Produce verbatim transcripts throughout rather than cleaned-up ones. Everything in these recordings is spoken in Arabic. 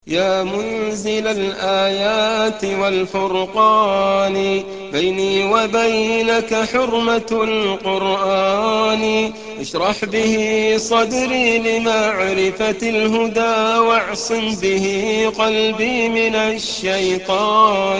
يا منزل الآيات والفرقان، بيني وبينك حرمة القرآن. اشرح به صدري لمعرفة الهدى، واعصم به قلبي من الشيطان.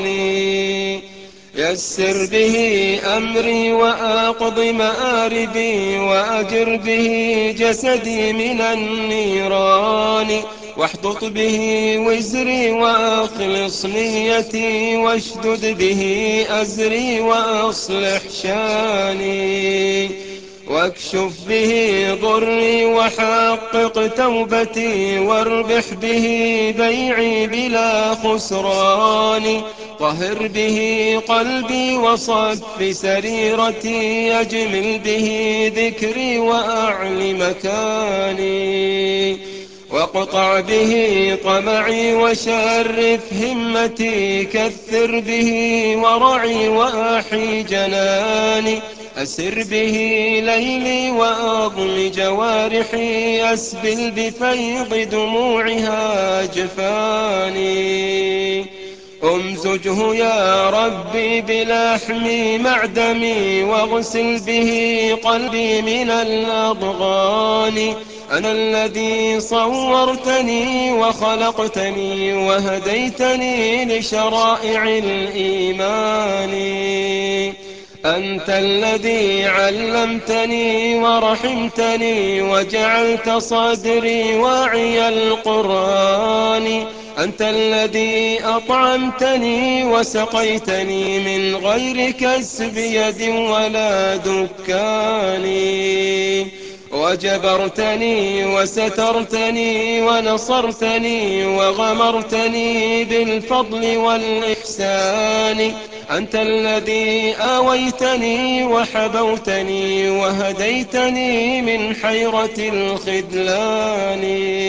يسر به أمري وأقض مآربي، وأجر به جسدي من النيران. واحطط به وزري وأخلص نيتي، واشدد به أزري وأصلح شاني. واكشف به ضري وحقق توبتي، واربح به بيعي بلا خسران. طهر به قلبي وصف سريرتي، أجمل به ذكري وأعل مكاني. واقطع به طمعي وشرف همتي، كثر به ورعي وأحي جناني. أسر به ليلي وأضم جوارحي، أسبل بفيض دموعها جفاني. أمزجه يا ربي بلحم معدمي، واغسل به قلبي من الأضغان. أنا الذي صورتني وخلقتني، وهديتني لشرائع الإيمان. أنت الذي علمتني ورحمتني، وجعلت صدري واعي القرآن. أنت الذي أطعمتني وسقيتني من غير كسب يد ولا دكان. وجبرتني وسترتني ونصرتني، وغمرتني بالفضل والإحسان. أنت الذي آويتني وحبوتني، وهديتني من حيرة الخذلان.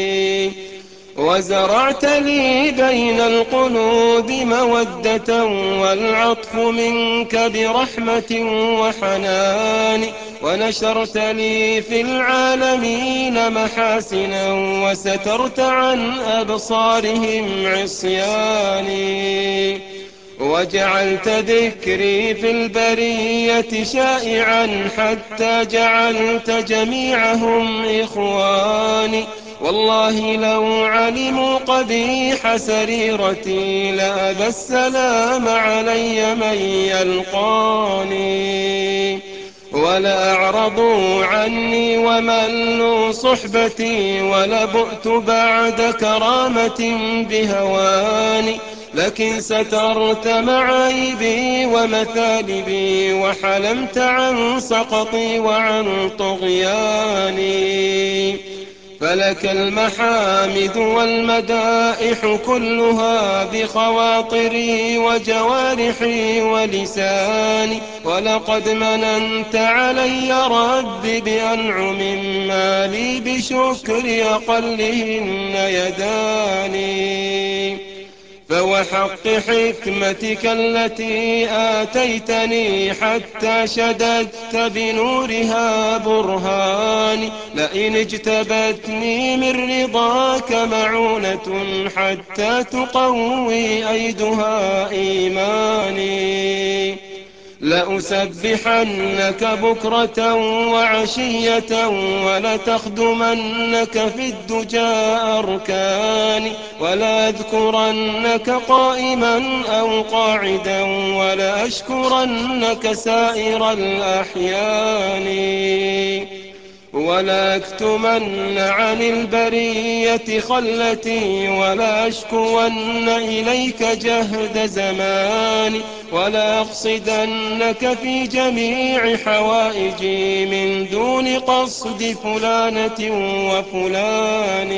وزرعت لي بين القلوب مودة، والعطف منك برحمة وحنان. ونشرت لي في العالمين محاسنا، وسترت عن أبصارهم عصياني. وجعلت ذكري في البرية شائعا، حتى جعلت جميعهم إخواني. والله لو علموا قبيح سريرتي، لأبى السلام علي من يلقاني. ولأعرضوا عني وملوا صحبتي، ولبؤت بعد كرامة بهواني. لكن سترت معايبي ومثالبي، وحلمت عن سقطي وعن طغياني. فلك المحامد والمدائح كلها، بخواطري وجوارحي ولساني. ولقد مننت علي ربي بأنعم، ما لي بشكر أقلهن يداني. فوحق حكمتك التي آتيتني، حتى شددت بنورها برهاني. لئن اجتبتني من رضاك معونة، حتى تقوي أيدها إيماني. لأسبحنك بكرة وعشية، ولتخدمنك في الدجى أركاني. ولأذكرنك قائما أو قاعدا، ولأشكرنك سائر الأحيان. ولا أكتمن عن البرية خلتي، ولا أشكون إليك جهد زماني. ولا أقصدنك في جميع حوائجي، من دون قصد فلانة وفلان.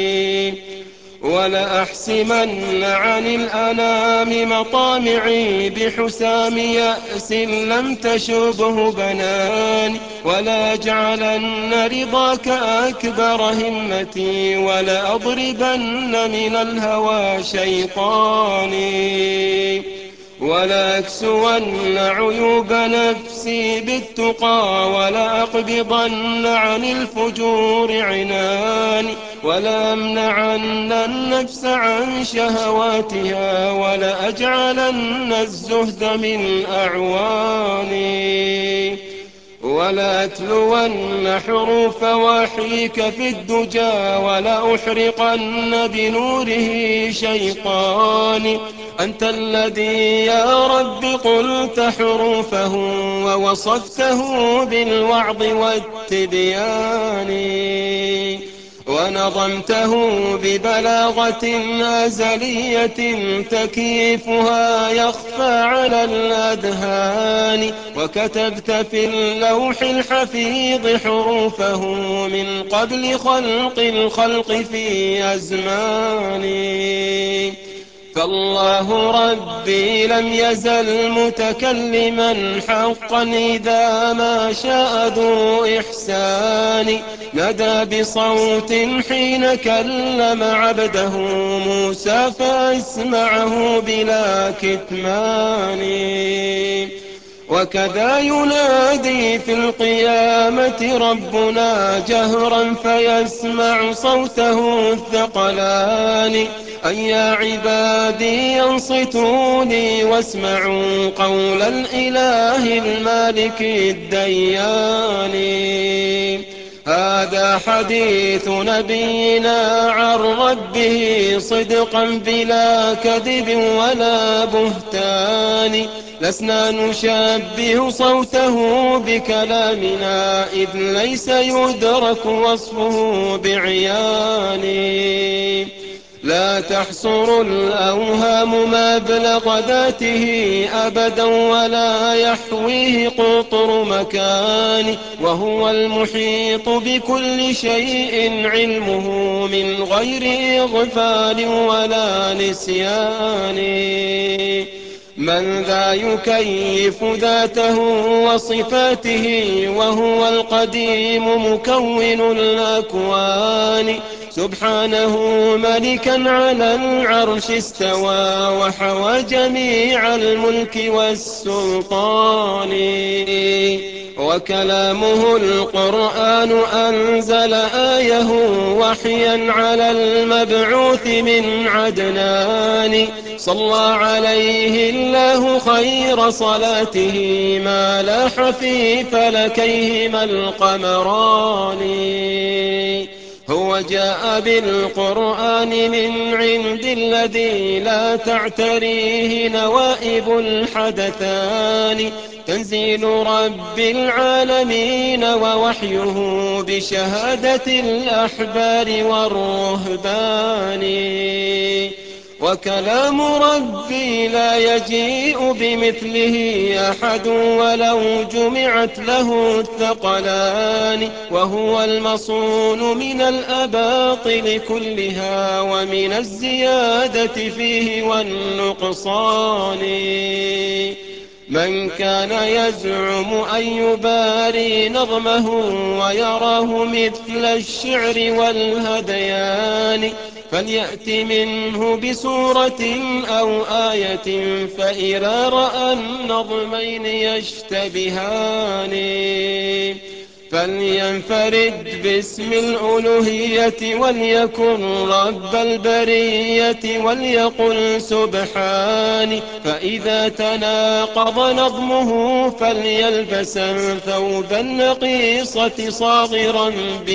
ولأحسمن عن الأنام مطامعي، بحسام يأس لم تشبه بناني. ولا أجعلن رضاك أكبر همتي، ولا أضربن من الهوى شيطاني. ولا أكسون عيوب نفسي بالتقى، ولا أقبضن عن الفجور عناني. ولأمنعن النفس عن شهواتها ولأجعلن الزهد من أعواني ولأتلون حروف وحيك في الدجى ولأحرقن بنوره شيطاني أنت الذي يا رب قلت حروفه ووصفته بالوعظ والتبيان ونظمته ببلاغة أزلية تكييفها يخفى على الأذهان وكتبت في اللوح الحفيظ حروفه من قبل خلق الخلق في أزمان فالله ربي لم يزل متكلما حقا إذا ما شاء ذو إحسان ندى بصوت حين كلم عبده موسى فأسمعه بلا كتمان وكذا ينادي في القيامة ربنا جهرا فيسمع صوته الثقلان أن يا عبادي أنصتوا لي واسمعوا قول الإله المالك الديان هذا حديث نبينا عن ربه صدقا بلا كذب ولا بهتان لسنا نشبه صوته بكلامنا إذ ليس يدرك وصفه بعيان لا تحصر الأوهام مبلغ ذاته أبدا ولا يحويه قطر مكان وهو المحيط بكل شيء علمه من غير إغفال ولا نسيان من ذا يكيف ذاته وصفاته وهو القديم مكون الأكوان سبحانه ملكا على العرش استوى وحوى جميع الملك والسلطان وكلامه القرآن أنزل آيه وحيا على المبعوث من عدنان صلى عليه الله خير صلاته ما لاح في فلكيهما القمران هو جاء بالقرآن من عند الذي لا تعتريه نوائب الحدثان تنزيل رب العالمين ووحيه بشهادة الأحبار والرهبان وكلام ربي لا يجيء بمثله أحد ولو جمعت له الثقلان وهو المصون من الأباطل كلها ومن الزيادة فيه والنقصان من كان يزعم أن يباري نظمه ويراه مثل الشعر والهذيان فليأت منه بسورة أو آية فإذا رأى النظمين يشتبهان فلينفرد باسم الألوهية وليكن رب البرية وليقل سبحاني فإذا تناقض نظمه فليلبسا ثوب النقيصة صاغرا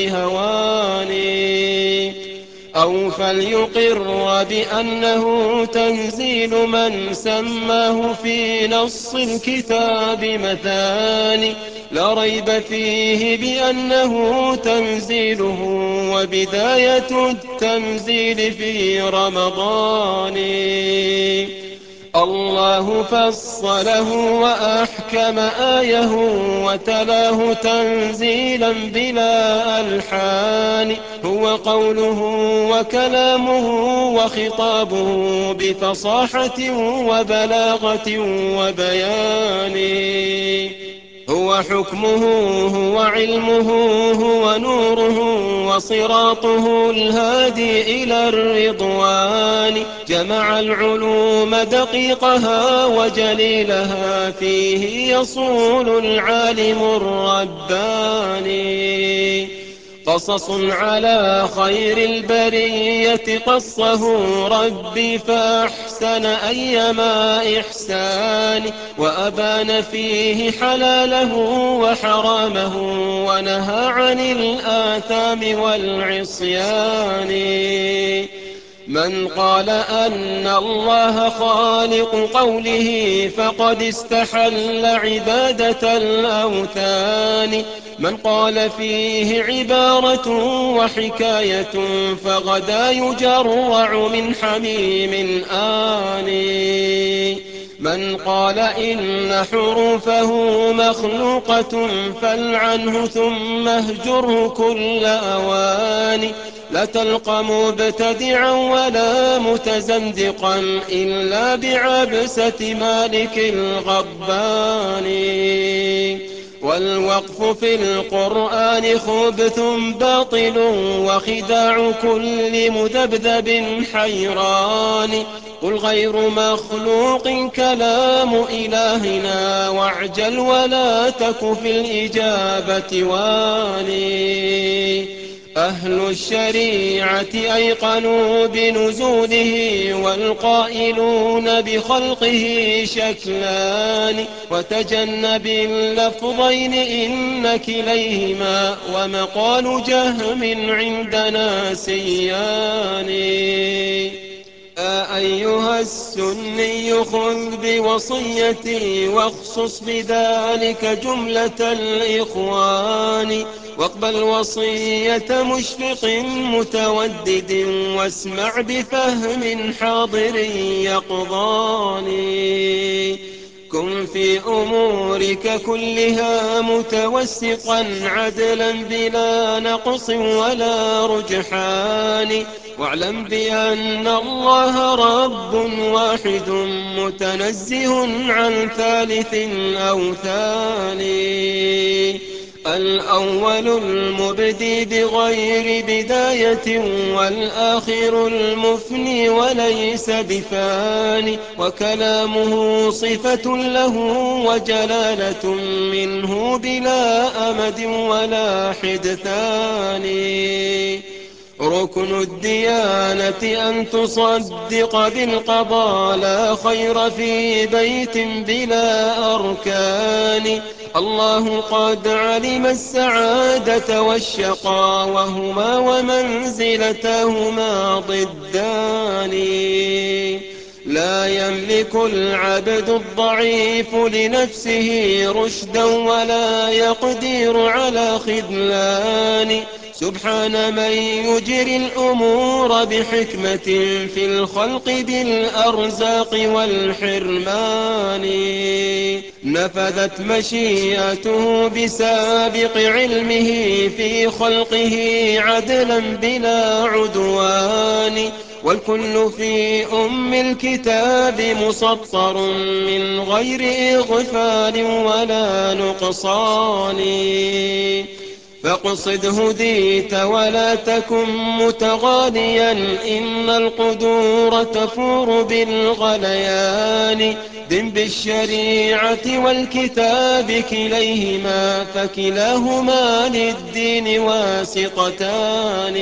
بهواني أو فليقر بأنه تنزيل من سماه في نص الكتاب مثاني لا ريب فيه بأنه تنزيله وبداية التنزيل في رمضان الله فصله وأحكم آيه وتلاه تنزيلا بلا ألحان هو قوله وكلامه وخطابه بفصاحة وبلاغة وبيان هو حكمه هو علمه هو نوره وصراطه الهادي إلى الرضوان جمع العلوم دقيقها وجليلها فيه يصول العالم الرباني قصص على خير البرية قصه ربي فأحسن أيما إحسان، وأبان فيه حلاله وحرامه، ونهى عن الآثام والعصيان. من قال أن الله خالق قوله فقد استحل عبادة الأوثان. من قال فيه عبارة وحكاية فغدا يجرع من حميم آني. من قال إن حروفه مخلوقة فالعنه ثم اهجره كل أوان. لا تلقى مبتدعا ولا متزندقا إلا بعبسة مالك الغبان. والوقف في القرآن خبث باطل وخداع كل مذبذب حيران. قل غير مخلوق كلام إلهنا واعجل ولا تك في الإجابة واني. أهل الشريعة أيقنوا بنزوله والقائلون بخلقه شكلان. وتجنب اللفظين إن كليهما ومقال جهم عندنا سيان. أيها السني خذ بوصيتي واخصص بذلك جملة الإخوان. واقبل وصية مشفق متودد واسمع بفهم حاضر يقظان. كن في أمورك كلها متوسطا عدلا بلا نقص ولا رجحان. واعلم بأن الله رب واحد متنزه عن ثالث أو ثاني. الأول المبدي بغير بداية والآخر المفني وليس بفاني. وكلامه صفة له وجلالة منه بلا أمد ولا حدثان. ركن الديانة أن تصدق بالقضاء لا خير في بيت بلا أركان. الله قد علم السعادة والشقاء وهما ومنزلتهما ضدان. لا يملك العبد الضعيف لنفسه رشدا ولا يقدر على خذلان. سبحان من يجري الأمور بحكمة في الخلق بالأرزاق والحرمان. نفذت مشيئته بسابق علمه في خلقه عدلا بلا عدوان. والكل في أم الكتاب مسطر من غير إغفال ولا نقصان. فاقصد هديت ولا تكن متغاليا إن القدور تفور بالغليان. دم بالشريعة والكتاب كليهما فكلاهما للدين واسطتان.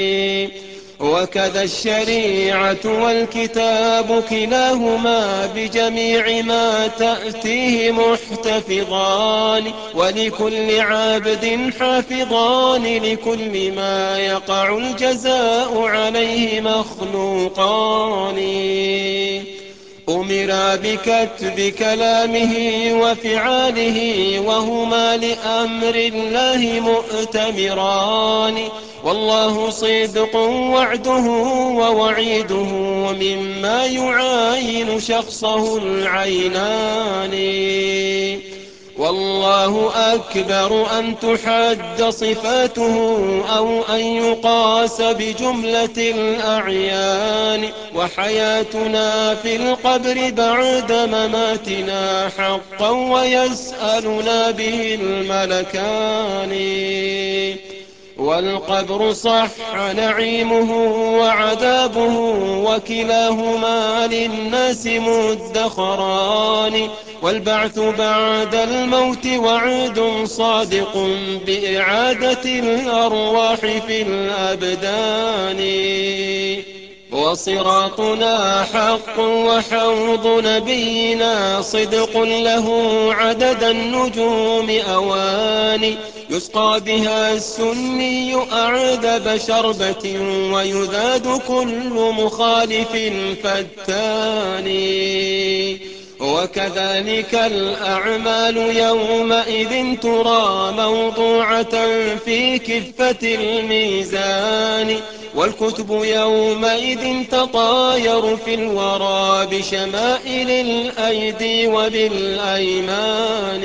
وكذا الشريعة والكتاب كلاهما بجميع ما تأتيه محتفظان. ولكل عبد حافظان لكل ما يقع الجزاء عليه مخلوقان. أمر بكتب كلامه وفعاله وهما لأمر الله مؤتمران. والله صدق وعده ووعيده مما يعاين شخصه العينان. والله أكبر أن تحد صفاته أو أن يقاس بجملة الأعيان. وحياتنا في القبر بعد مماتنا حقا ويسألنا به الملكان. والقبر صح نعيمه وعذابه، وكلاهما للناس مدخران. والبعث بعد الموت وعد صادق بإعادة الأرواح في الأبدان. وصراطنا حق وحوض نبينا صدق له عدد النجوم أواني، يسقى بها السني أعذب شربة ويذاد كل مخالف فتان. وكذلك الأعمال يومئذ ترى موضوعة في كفة الميزان، والكتب يومئذ تطاير في الورى بشمائل الأيدي وبالأيمان.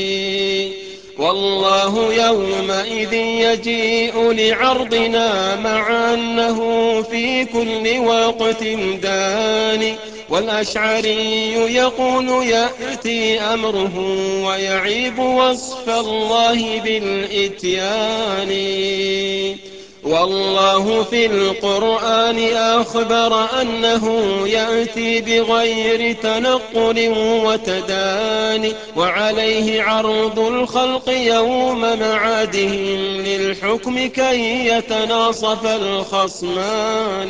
والله يومئذ يجيء لعرضنا مع أنه في كل وقت داني، والأشعري يقول يأتي أمره ويعيب وصف الله بالإتيان. والله في القرآن أخبر أنه يأتي بغير تنقل وتداني، وعليه عرض الخلق يوم معادهم للحكم كي يتناصف الخصمان.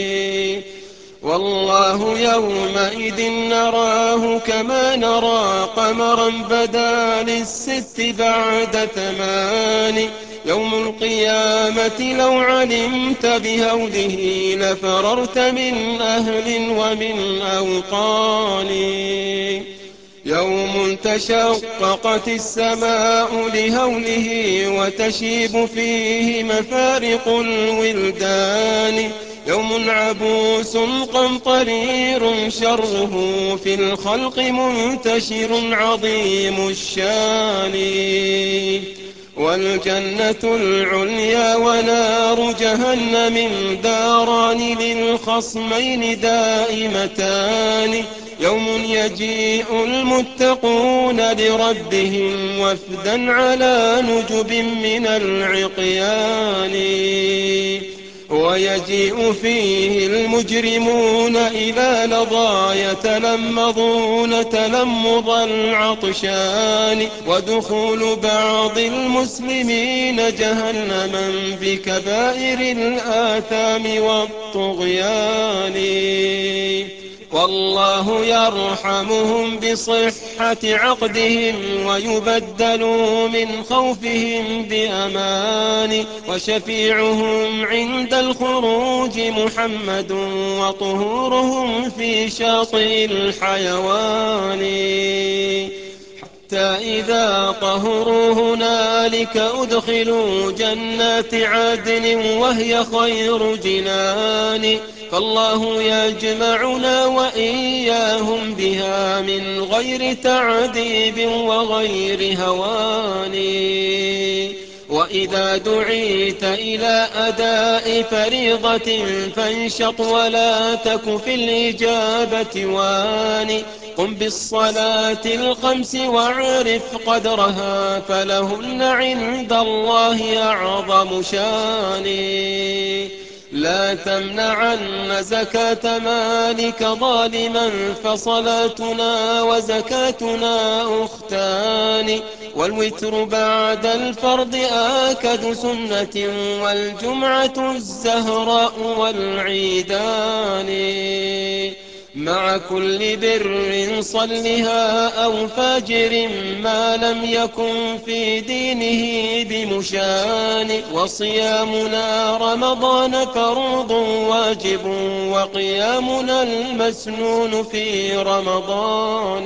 والله يومئذ نراه كما نرى قمرا بدا للست بعد ثمان. يوم القيامة لو علمت بهوله لفررت من أهل ومن أوطان. يوم تشققت السماء لهوله وتشيب فيه مفارق الولدان. يوم عبوس قمطرير شره في الخلق منتشر عظيم الشان. والجنة العليا ونار جهنم داران للخصمين دائمتان. يوم يجيء المتقون لربهم وفدا على نجب من العقيان. ويجيء فيه المجرمون إلى لظى يتلمظون تلمظ العطشان، ودخول بعض المسلمين جهنما بكبائر الآثام والطغيان. والله يرحمهم بصحة عقدهم ويبدل من خوفهم بأمان. وشفيعهم عند الخروج محمد وطهورهم في شاطئ الحيوان. حتى إذا طهروا هنالك أدخلوا جنات عدن وهي خير جنان. فالله يجمعنا وإياهم بها من غير تعذيب وغير هوان. وإذا دعيت إلى أداء فريضة فانشط ولا تك في الإجابة واني. قم بالصلاة الخمس واعرف قدرها فلهن عند الله أعظم شان. لا تمنعن زكاة مالك ظالما فصلاتنا وزكاتنا أختان. والوتر بعد الفرض آكد سنة والجمعة الزهراء والعيدان. مع كل بر صلها أو فاجر ما لم يكن في دينه بمشان. وصيامنا رمضان فرض واجب وقيامنا المسنون في رمضان.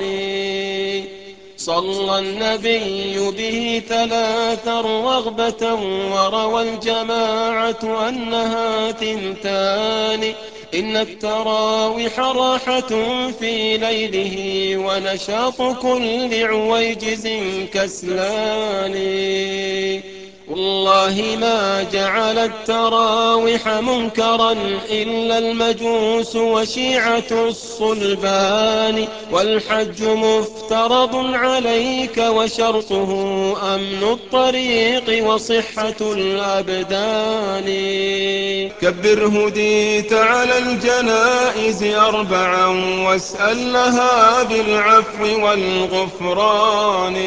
صلى النبي به ثلاثا رغبة وروى الجماعة أنها تنتان. إن التراوح راحة في ليله ونشاط كل عويجز كسلان. والله ما جعل التراوح منكرا إلا المجوس وشيعة الصلبان. والحج مفترض عليك وشرطه أمن الطريق وصحة الأبدان. كبر هديت على الجنائز أربعا واسأل لها بالعفو والغفران.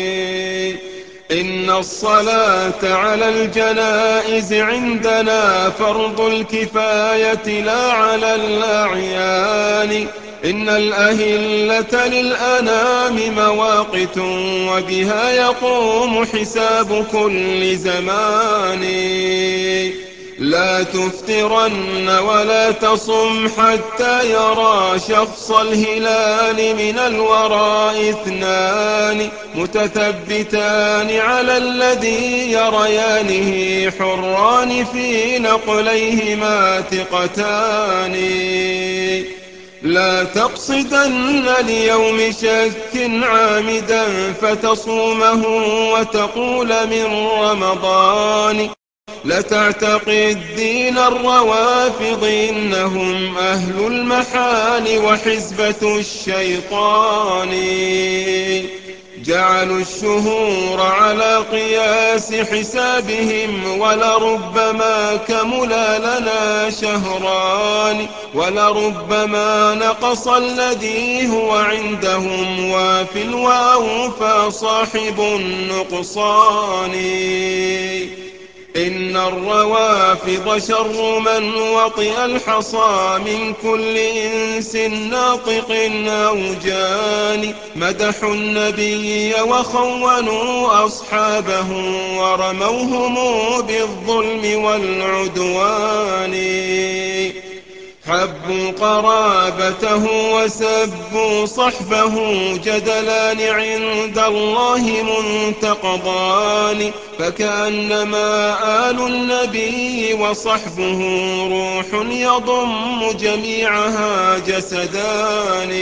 إن الصلاة على الجنائز عندنا فرض الكفاية لا على الأعيان. إن الأهلة للأنام مواقت وبها يقوم حساب كل زمان. لا تفترن ولا تصم حتى يرى شخص الهلال من الوراء اثنان متثبتان على الذي يريانه حران في نقليهما ثقتان. لا تقصدن ليوم شك عامدا فتصومه وتقول من رمضان. لا تعتقد دين الروافض إنهم أهل المحال وحزبة الشيطان. جعلوا الشهور على قياس حسابهم ولربما كمل لنا شهران ولربما نقص الذي هو عندهم واف وأوفى صاحب النقصان. إن الروافض شر من وطئ الحصى من كل إنس ناطق أو جان. مدحوا النبي وخونوا أصحابه ورموهم بالظلم والعدوان. حبوا قرابته وسبوا صحبه جدلان عند الله منتقضان. فكأنما آل النبي وصحبه روح يضم جميعها جسدان.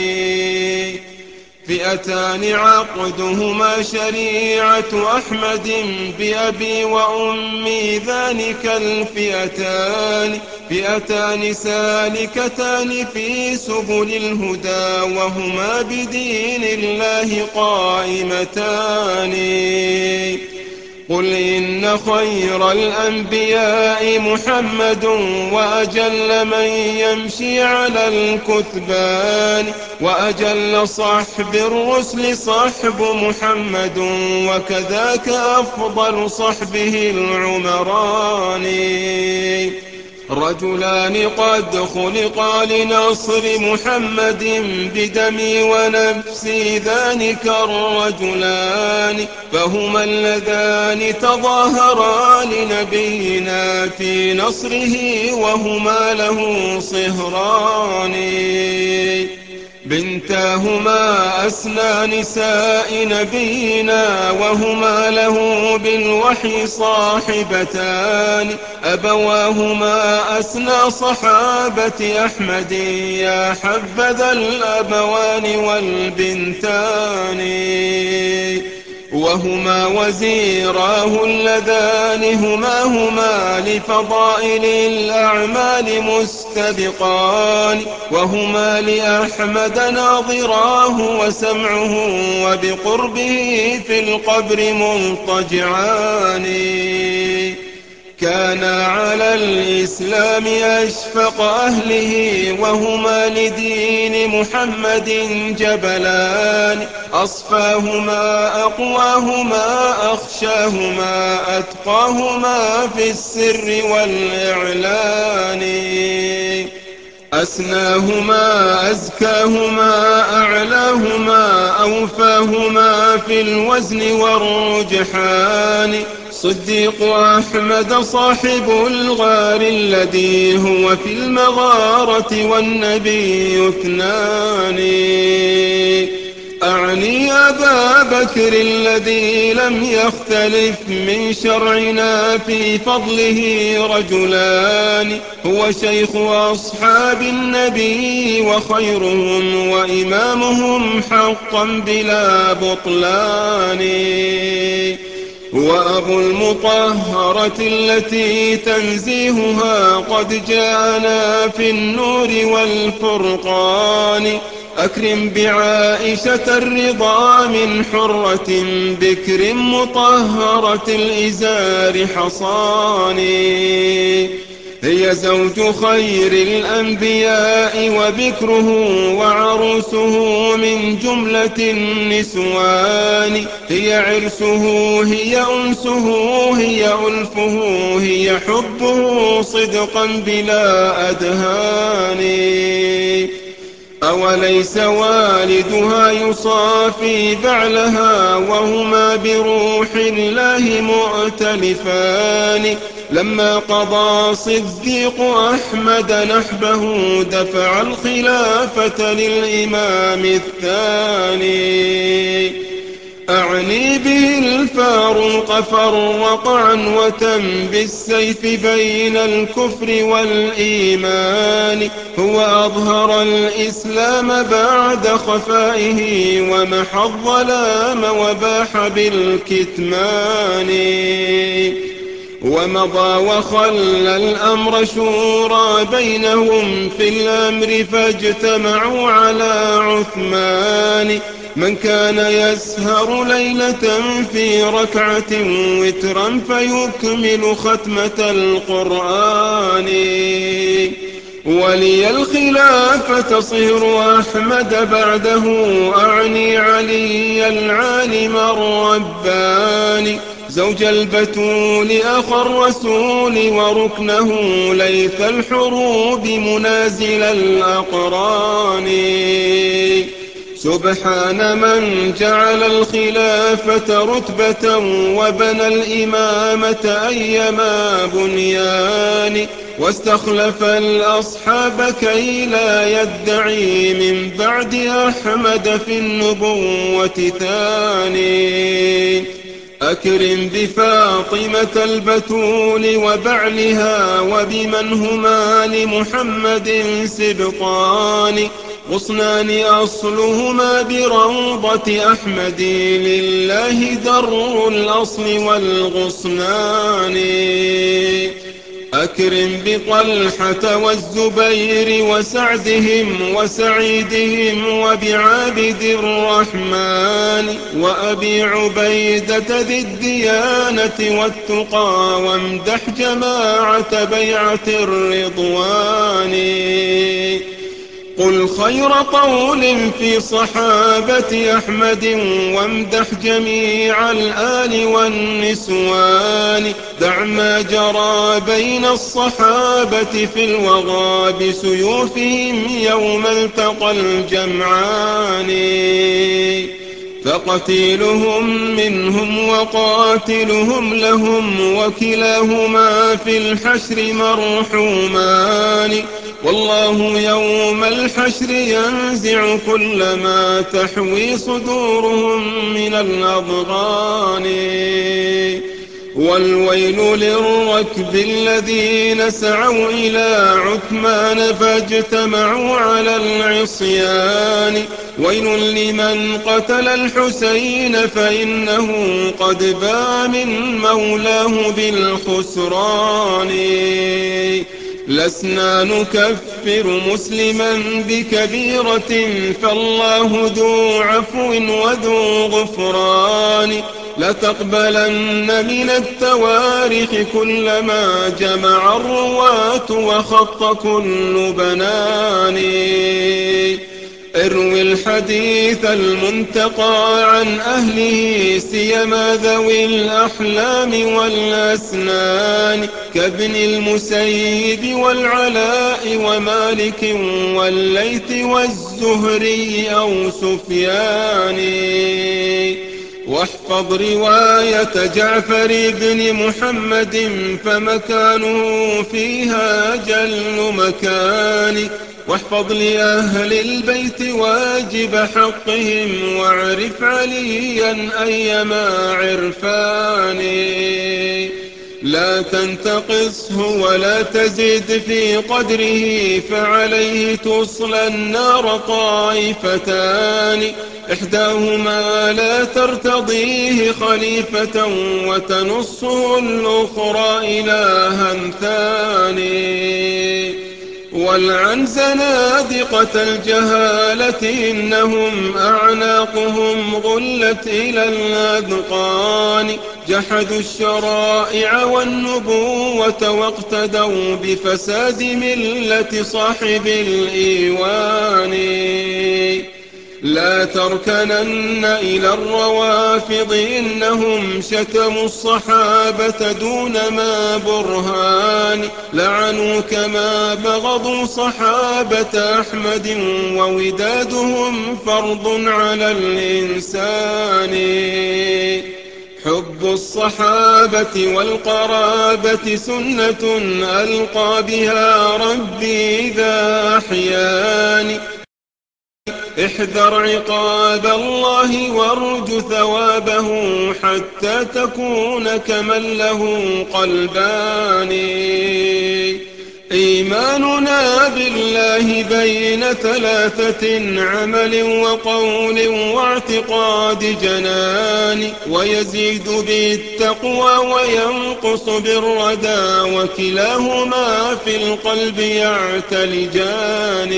فئتان عقدهما شريعة أحمد بأبي وأمي ذلك الفئتان. فئتان سالكتان في سبل الهدى وهما بدين الله قائمتان. قل إن خير الأنبياء محمد وأجل من يمشي على الكثبان. وأجل صحب الرسل صحب محمد وكذاك أفضل صحبه العمران. رجلان قد خلقا لنصر محمد بدمي ونفسي ذلك الرجلان. فهما اللذان تظاهرا لنبينا في نصره وهما له صهران. بنتاهما أسنى نساء نبينا وهما له بالوحي صاحبتان. أبواهما أسنى صحابة أحمد يا حبذا الأبوان والبنتان. وهما وزيراه اللذان هما هما لفضائل الأعمال مستبقان. وهما لأحمد ناظراه وسمعه وبقربه في القبر مضطجعان. كانا على الإسلام أشفق أهله وهما لدين محمد جبلان. أصفاهما أقواهما أخشاهما أتقاهما في السر والإعلان. أسناهما أزكاهما أعلاهما أوفاهما في الوزن والرجحان. صديق أحمد صاحب الغار الذي هو في المغارة والنبي اثنان. أعني أبا بكر الذي لم يختلف من شرعنا في فضله رجلان. هو شيخ أصحاب النبي وخيرهم وإمامهم حقا بلا بطلان. وأبو المطهرة التي تنزيهها قد جاءنا في النور والفرقان. أكرم بعائشة الرضا من حرة بكر مطهرة الإزار حصاني. هي زوج خير الأنبياء وبكره وعروسه من جملة النسوان. هي عرسه هي أنسه هي ألفه هي حبه صدقا بلا أدهان. أوليس والدها يصافي بعلها وهما بروح الله مؤتلفان. لما قضى صديق أحمد نحبه دفع الخلافة للإمام الثاني. أعني به الفاروق فرق عنوة بالسيف بين الكفر والإيمان. هو أظهر الإسلام بعد خفائه ومحى الظلام وباح بالكتمان. ومضى وخلى الأمر شورى بينهم في الأمر فاجتمعوا على عثمان. من كان يسهر ليلة في ركعة وترا فيكمل ختمة القرآن. ولي الخلافة صهر أحمد بعده أعني علي العالم الرباني. زوج البتول أخا الرسول وركنه ليث الحروب منازل الأقران. سبحان من جعل الخلافة رتبة وبنى الإمامة أيما بنيان. واستخلف الأصحاب كي لا يدعي من بعد أحمد في النبوة ثاني. أكرم بفاطمة البتول وبعلها وبمن هما لمحمد سبطان. غصنان أصلهما بروضة أحمد لله در الأصل والغصنان. أكرم بطلحة والزبير وسعدهم وسعيدهم وبعابد الرحمن. وأبي عبيدة ذي الديانة والتقى وامدح جماعة بيعة الرضوان. قل خير قول في صحابة أحمد وامدح جميع الآل والنسوان. دع ما جرى بين الصحابة في الوغى بسيوفهم يوم التقى الجمعان. فقتيلهم منهم وقاتلهم لهم وكلاهما في الحشر مرحومان. والله يوم الحشر ينزع كل ما تحوي صدورهم من الأضغان. والويل للركب الذين سعوا إلى عثمان فاجتمعوا على العصيان. ويل لمن قتل الحسين فإنه قد باع من مولاه بالخسران. لسنا نكفر مسلما بكبيرة فالله ذو عفو وذو غفران. لتقبلن من التواريخ كل ما جمع الرواة وخط كل بنان. اروي الحديث المنتقى عن أهله سيما ذوي الأحلام والأسنان. كابن المسيب والعلاء ومالك والليث والزهري أو سفيان. واحفظ رواية جعفر بن محمد فمكانه فيها جل مكان. واحفظ لأهل البيت واجب حقهم واعرف عليا أيما عرفان. لا تنتقصه ولا تزد في قدره، فعليه تصلى النار طائفتان، إحداهما لا ترتضيه خليفة وتنصه الأخرى إلها ثاني. والعن زنادقة الجهالة إنهم أعناقهم غلت إلى الأذقان، جحدوا الشرائع والنبوة واقتدوا بفساد ملة صاحب الإيوان. لا تركنن إلى الروافض إنهم شتموا الصحابة دون ما برهان، لعنوا كما بغضوا صحابة أحمد وودادهم فرض على الإنسان. حب الصحابة والقرابة سنة ألقى بها ربي إذا أحياني، احذر عقاب الله وارج ثوابه حتى تكون كمن له قلبان. إيماننا بالله بين ثلاثة عمل وقول واعتقاد جنان، ويزيد بالتقوى وينقص بالردى وكلاهما في القلب يعتلجان.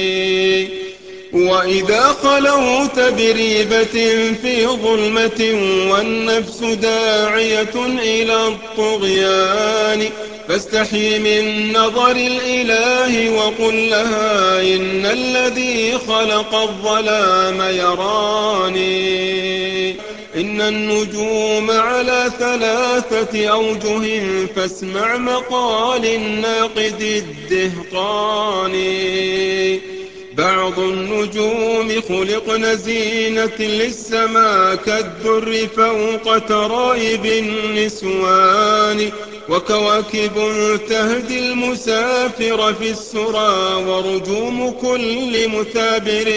وإذا خلوت بريبة في ظلمة والنفس داعية إلى الطغيان، فاستحي من نظر الإله وقل لها إن الذي خلق الظلام يراني. إن النجوم على ثلاثة أوجه فاسمع مقال الناقد الدهقاني. بعض النجوم خلقن زينة للسماء كالدر فوق ترائب النسوان، وكواكب تهدي المسافر في السرى ورجوم كل مثابر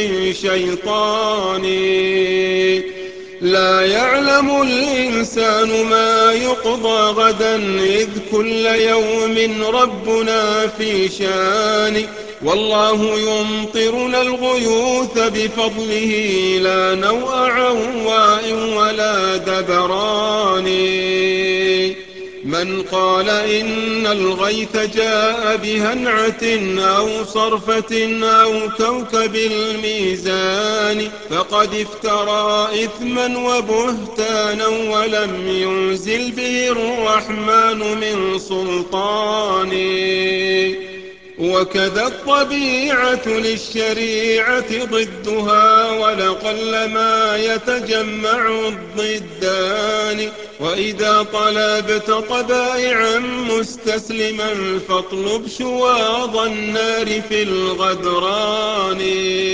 شيطاني. لا يعلم الإنسان ما يقضى غدا إذ كل يوم ربنا في شان، والله يمطرنا الغيوث بفضله لا نوء عواء ولا دبران. من قال إن الغيث جاء بهنعة أو صرفة أو كوكب الميزان فقد افترى إثما وبهتانا ولم ينزل به الرحمن من سلطان. وكذا الطبيعة للشريعة ضدها ولقل ما يتجمع الضدان. وإذا طلبت طبائعا مستسلما فاطلب شواظ النار في الغدران.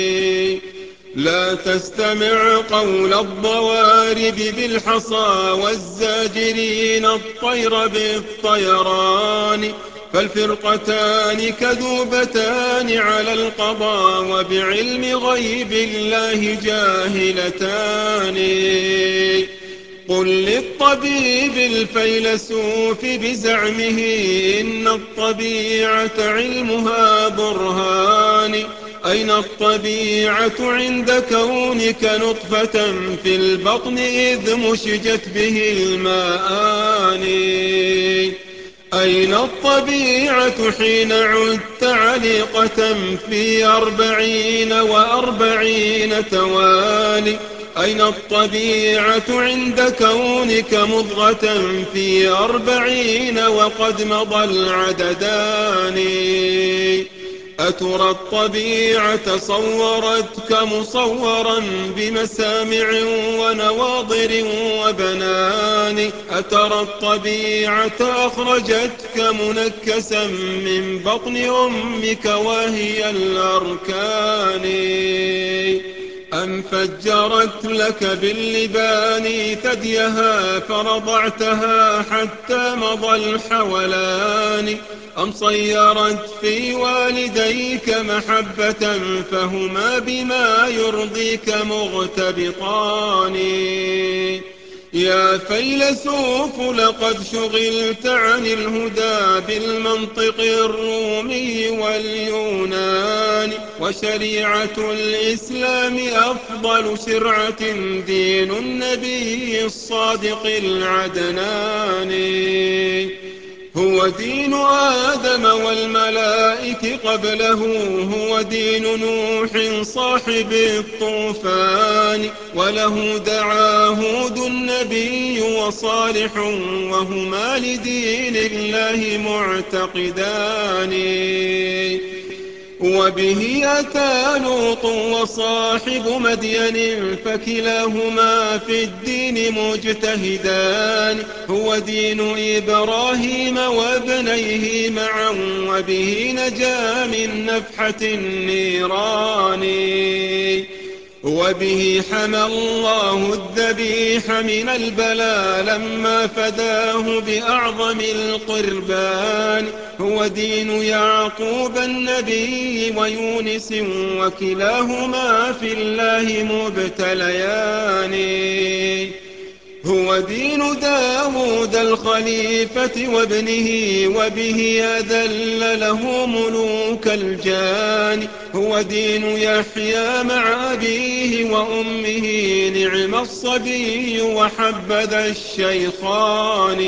لا تستمع قول الضوارب بالحصى والزاجرين الطير بالطيران، فالفرقتان كذوبتان على القضاء وبعلم غيب الله جاهلتان. قل للطبيب الفيلسوف بزعمه إن الطبيعة علمها برهان، أين الطبيعة عند كونك نطفة في البطن إذ مشجت به الماءان؟ أين الطبيعة حين عدت عليقة في أربعين وأربعين توالي؟ أين الطبيعة عند كونك مضغة في أربعين وقد مضى العددان؟ أترى الطبيعة صورتك مصورا بمسامع ونواضر وبنان؟ أترى الطبيعة أخرجتك منكسا من بطن أمك وهي الأركان؟ أم فجرت لك باللبان ثديها فرضعتها حتى مضى الحولان؟ أم صيرت في والديك محبة فهما بما يرضيك مغتبطان؟ يا فيلسوف لقد شغلت عن الهدى بالمنطق الرومي واليوناني، وشريعة الإسلام أفضل شرعة دين النبي الصادق العدناني. هو دين آدم والملائك قبله، هو دين نوح صاحب الطوفان، وله دعا هود النبي وصالح، وهما لدين الله معتقدان. وبه أتى لوط وصاحب مدين، فكلاهما في الدين مجتهدان. هو دين إبراهيم وابنيه معا، وبه نجا من نفحة النيران. وبه حمى الله الذبيح من البلاء لما فداه بأعظم القربان. هو دين يعقوب النبي ويونس، وكلاهما في الله مبتليان. هو دين داود الخليفة وابنه، وبه أذل له ملوك الجان. هو دين يحيى مع أبيه وأمه، نعم الصبي وحبذا الشيخان.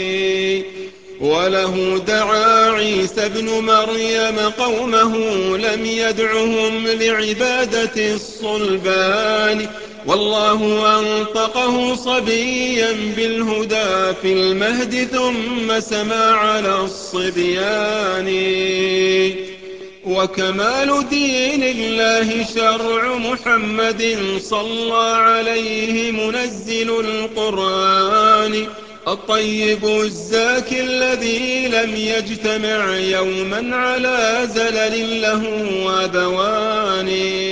وله دعا عيسى ابن مريم قومه، لم يدعهم لعبادة الصلبان. والله أنطقه صبيا بالهدى في المهد، ثم سما على الصبيان. وكمال دين الله شرع محمد صلى عليه منزل القرآن، الطيب الزاكي الذي لم يجتمع يوما على زلل له أبوان.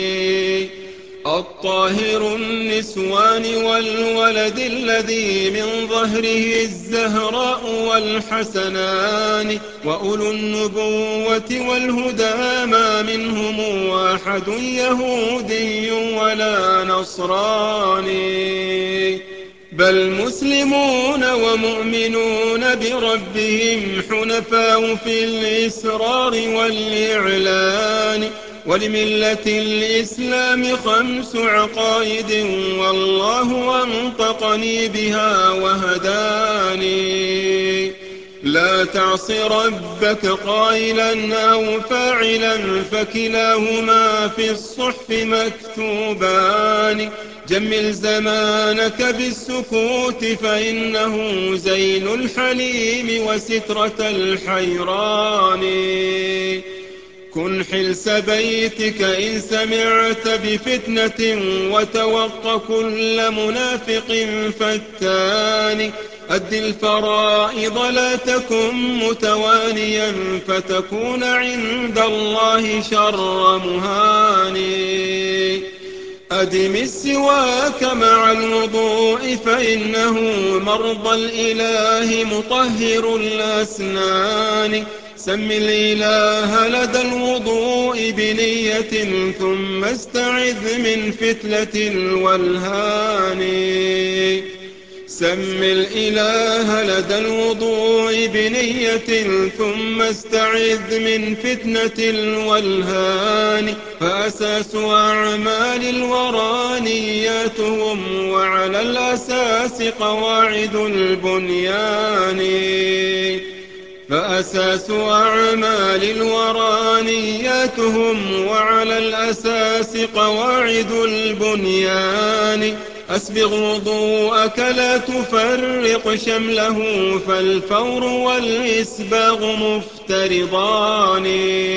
الطاهر النسوان والولد الذي من ظهره الزهراء والحسنان. وأولو النبوة والهدى ما منهم واحد يهودي ولا نصراني، بل مسلمون ومؤمنون بربهم حنفاء في الإسرار والإعلان. ولملة الإسلام خمس عقائد، والله أنطقني بها وهداني. لا تعص ربك قائلا أو فاعلا، فكلاهما في الصحف مكتوبان. جمل زمانك بالسكوت، فإنه زين الحليم وسترة الحيران. كن حلس بيتك إن سمعت بفتنة، وتوق كل منافق فتان. أد الفرائض لا تكن متوانيا، فتكون عند الله شر مهاني. أدم السواك مع الوضوء، فإنه مرضى الإله مطهر الأسنان. سم الإله لدى الوضوء بنية، ثم استعذ من فتلة الولهان. سم الإله لدى الوضوء بنية، ثم استعذ من فتنة الولهان. فأساس أعمال الورى نياتهم، وعلى الأساس قواعد البنيان. فأساس أعمال الورى نياتهم، وعلى الأساس قواعد البنيان. أسبغ وضوءك لا تفرق شمله، فالفور والإسباغ مفترضان.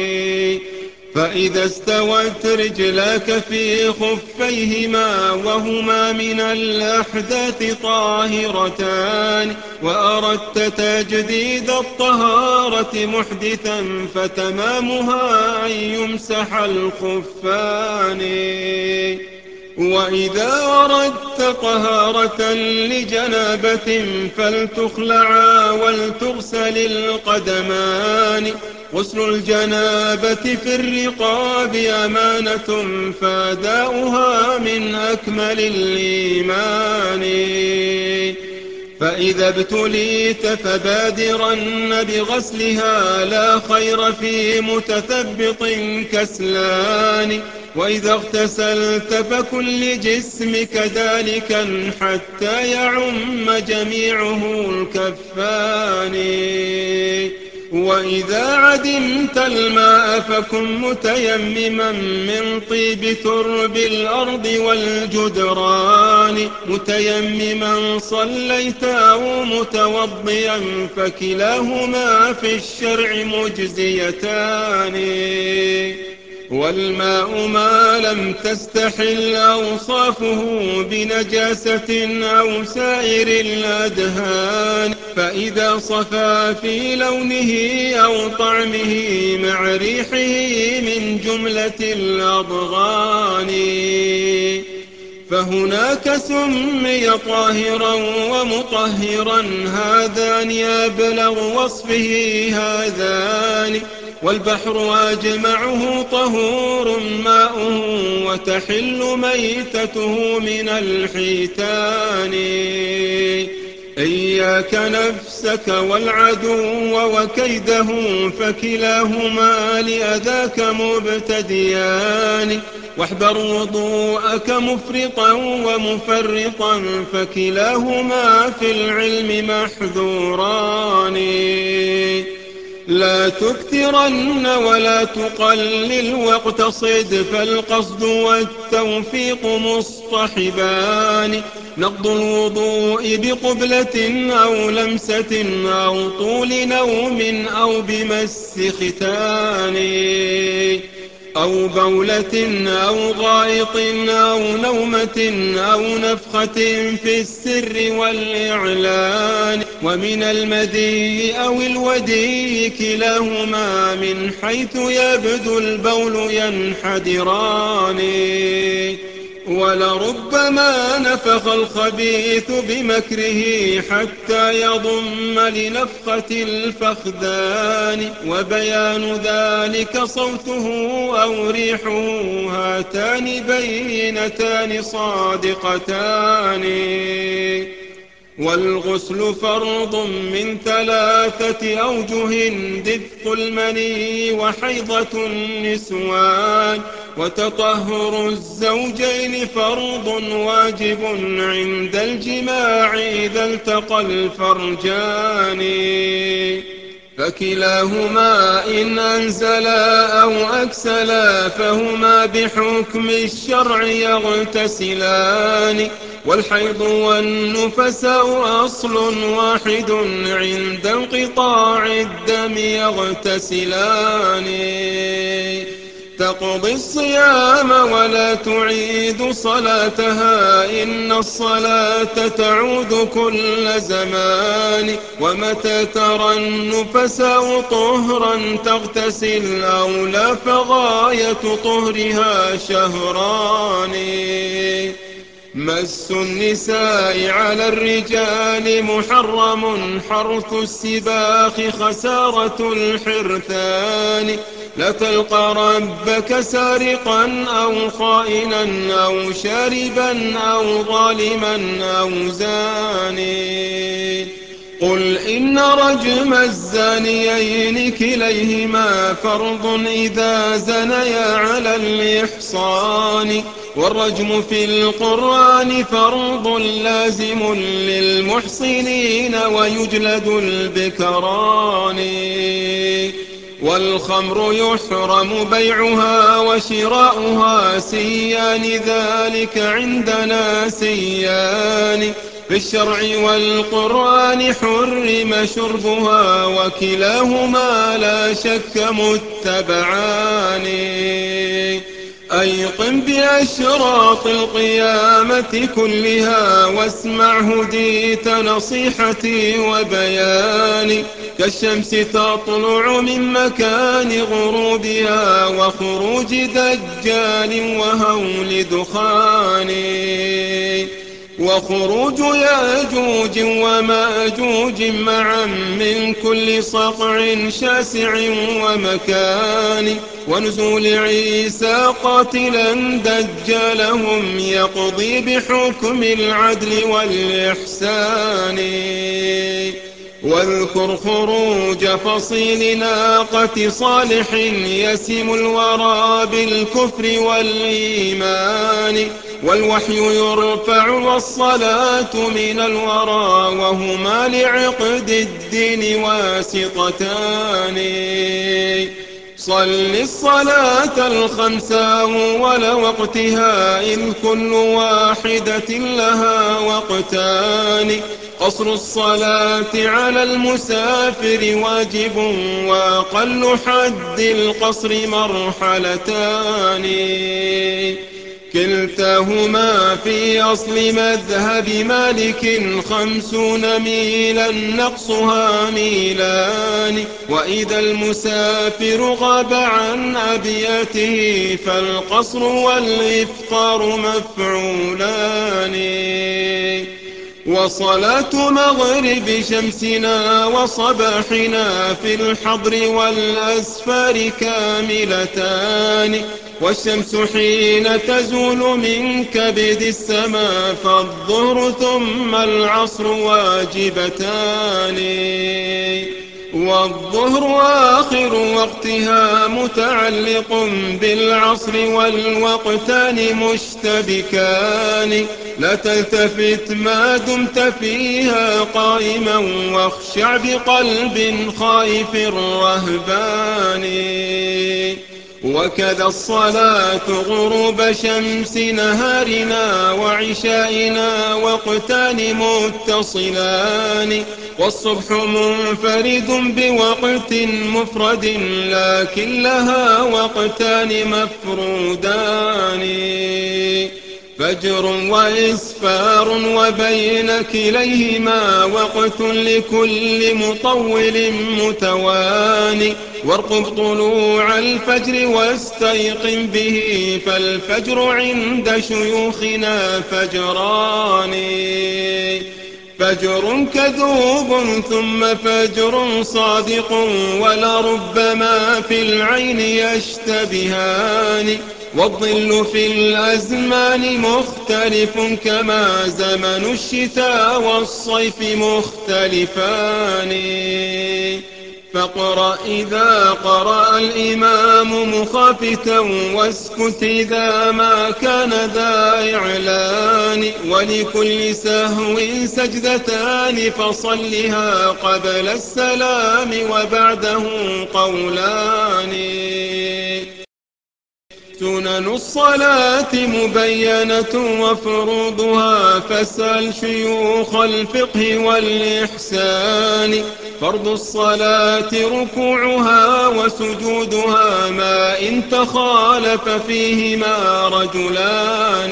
فإذا استوت رجلاك في خفيهما، وهما من الأحداث طاهرتان، وأردت تجديد الطهارة محدثا، فتمامها أن يمسح الخفان. وإذا أردت طهارة لجنابة، فلتخلعا ولتغسل القدمان. غسل الجنابة في الرقاب أمانة فاداؤها من أكمل الإيمان. فإذا ابتليت فبادرن بغسلها لا خير في متثبط كسلان. وإذا اغتسلت فكن لجسمك دالكا حتى يعم جميعه الكفان. وإذا عدمت الماء فكن متيمما من طيب ترب الأرض والجدران. متيمما صليت أو متوضيا فكلاهما في الشرع مجزيتان. والماء ما لم تستحل أوصافه بنجاسة أو سائر الأدهان، فإذا صفى في لونه أو طعمه مع ريحه من جملة الأضغان فهناك سمي طاهرا ومطهرا، هذان أبلغ وصفه هذان. والبحر أجمعه طهور ماؤه وتحل ميتته من الحيتان. إياك نفسك والعدو وكيده فكلاهما لأذاك مبتديان. واحذر وضوءك مفرطا ومفرطا فكلاهما في العلم محذوران. لا تكثرن ولا تقلل واقتصد، فالقصد والتوفيق مصطحبان. نقض الوضوء بقبلة أو لمسة أو طول نوم أو بمس ختان أو بولة أو غائط أو نومة أو نفخة في السر والإعلان. ومن المدي أو الودي كلاهما من حيث يبدو البول ينحدران. ولربما نفخ الخبيث بمكره حتى يضم لنفخة الفخذان، وبيان ذلك صوته أو ريحه، هاتان بينتان صادقتان. والغسل فرض من ثلاثة أوجه، دفق المني وحيضة النسوان. وتطهر الزوجين فرض واجب عند الجماع إذا التقى الفرجان. فكلاهما إن أنزلا أو أكسلا فهما بحكم الشرع يغتسلان. والحيض والنفساء أصل واحد عند انقطاع الدم يغتسلان. تقضي الصيام ولا تعيد صلاتها، إن الصلاة تعود كل زمان. ومتى ترى النفساء طهرا تغتسل أولى، فغاية طهرها شهران. مس النساء على الرجال محرم، حرث السباخ خسارة الحرثان. لا تلقى ربك سارقا أو خائنا أو شاربا أو ظالما أو زاني. قل إن رجم الزانيين كليهما فرض إذا زنيا على الإحصان. والرجم في القرآن فرض لازم للمحصنين ويجلد البكران. والخمر يحرم بيعها وشراؤها، سيان ذلك عندنا سيان. في الشرع والقرآن حرم شربها، وكلاهما لا شك متبعان. أيقن بأشراط القيامة كلها، واسمع هديت نصيحتي وبياني. كالشمس تطلع من مكان غروبها، وخروج دجال وهول دخان. وخروج ياجوج وماجوج معا من كل صقع شاسع ومكان، ونزول عيسى قاتلا دجالهم يقضي بحكم العدل والإحسان. واذكر خروج فصيل ناقة صالح يسم الورى بالكفر والإيمان، والوحي يرفع والصلاة من الورى وهما لعقد الدين واسطتان. صل الصلاة الخمس أول وقتها إذ كل واحدة لها وقتان، قصر الصلاة على المسافر واجب وأقل حد القصر مرحلتان، كلتاهما في أصل مذهب مالك خمسون ميلا نقصها ميلان، وإذا المسافر غاب عن أبيته فالقصر والإفطار مفعولان. وصلاة مغرب شمسنا وصباحنا في الحضر والأسفار كاملتان، والشمس حين تزول من كبد السماء فالظهر ثم العصر واجبتان، والظهر آخر وقتها متعلق بالعصر والوقتان مشتبكان، لا تلتفت ما دمت فيها قائما واخشع بقلب خائف رهبان. وكذا الصلاة غروب شمس نهارنا وعشائنا وقتان متصلان، والصبح منفرد بوقت مفرد لكن لها وقتان مفرودان، فجر وإسفار وبين كليهما وقت لكل مطول متواني، وارقب طلوع الفجر واستيقن به فالفجر عند شيوخنا فجران، فجر كذوب ثم فجر صادق ولربما في العين يشتبهان، والظل في الأزمان مختلف كما زمن الشتاء والصيف مختلفان. فاقرأ إذا قرأ الإمام مخافتا واسكت إذا ما كان ذا إعلان، ولكل سهو سجدتان فصلها قبل السلام وبعده قولان. سنن الصلاة مبينة وفروضها فاسأل شيوخ الفقه والإحسان، فرض الصلاة ركوعها وسجودها ما إن تخالف فيهما رجلان،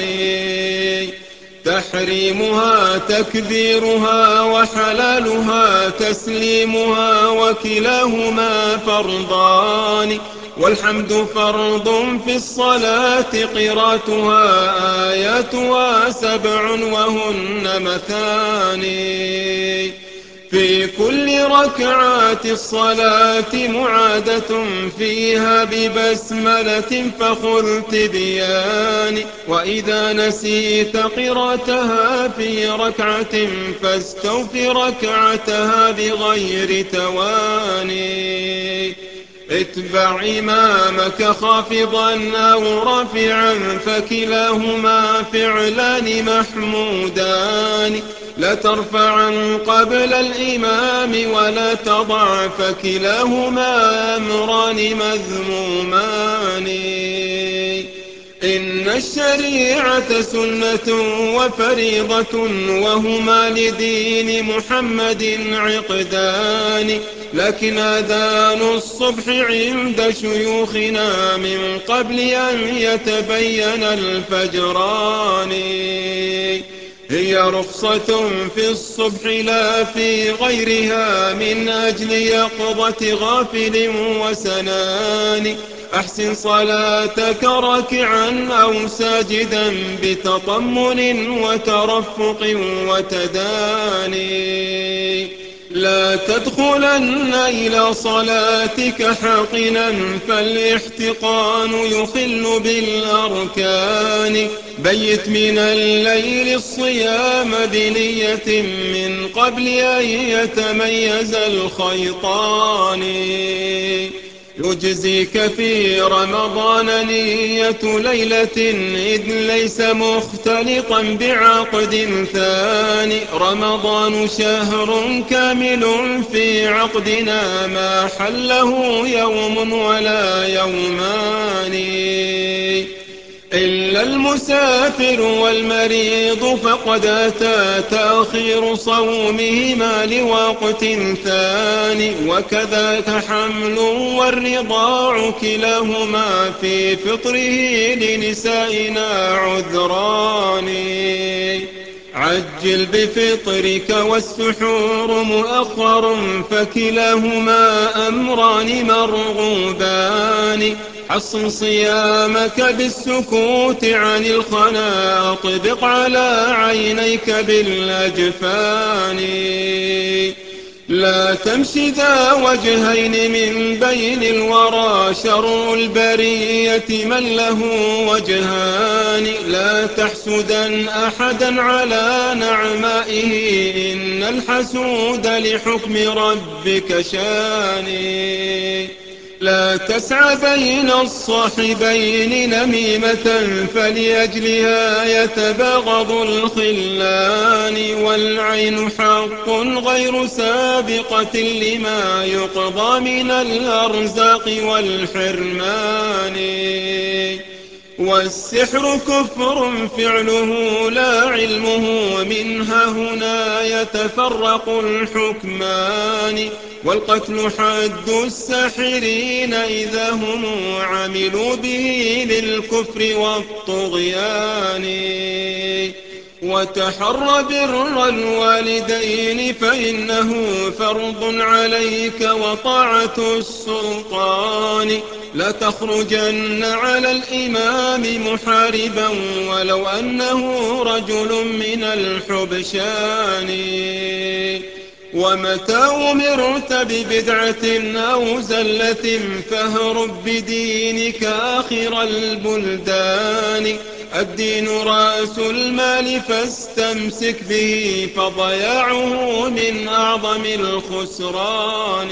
تحريمها تكبيرها وحلالها تسليمها وكلاهما فرضان، والحمد فرض في الصلاة قراءتها آياتها سبع وهن مثاني، في كل ركعات الصلاة معادة فيها ببسملة فخذ تبيان، وإذا نسيت قراءتها في ركعة فاستوف ركعتها بغير تواني، اتبع إمامك خافضا أو رافعا فكلاهما فعلان محمودان، لا ترفعا قبل الإمام ولا تضع فكلاهما أمران مذمومان. إن الشريعة سنة وفريضة وهما لدين محمد عقدان، لكن أذان الصبح عند شيوخنا من قبل أن يتبين الفجران، هي رخصة في الصبح لا في غيرها من أجل يقظة غافل وسنان. أحسن صلاتك راكعا أو ساجدا بتطمن وترفق وتداني. لا تدخلن إلى صلاتك حاقنا فالاحتقان يخل بالأركان. بيت من الليل الصيام بنية من قبل أن يتميز الخيطان. يجزيك في رمضان نية ليلة إذ ليس مختلطا بعقد ثاني. رمضان شهر كامل في عقدنا ما حله يوم ولا يومان. إلا المسافر والمريض فقد أتى تأخير صومهما لوقت ثاني. وكذاك حمل والرضاع كلاهما في فطره لنسائنا عذران. عجل بفطرك والسحور مؤخر فكلاهما أمران مرغوبان. حصن صيامك بالسكوت عن الخنا أطبق على عينيك بالأجفان. لا تمشي ذا وجهين من بين الورى شر البرية من له وجهان. لا تحسدا أحدا على نعمائه إن الحسود لحكم ربك شاني. لا تسعى بين الصاحبين نميمة فلأجلها يتباغض الخلان. والعين حق غير سابقة لما يقضى من الأرزاق والحرمان. والسحر كفر فعله لا علمه منها هنا يتفرق الحكمان. والقتل حد الساحرين إذا هم عملوا به للكفر والطغيان. وتحر بر الوالدين فإنه فرض عليك وطاعة السلطان. لا تخرجن على الإمام محاربا ولو أنه رجل من الحبشان. ومتى أمرت ببدعة أو زلة فاهرب بدينك آخر البلدان. الدين رأس المال فاستمسك به فضياعه من أعظم الخسران.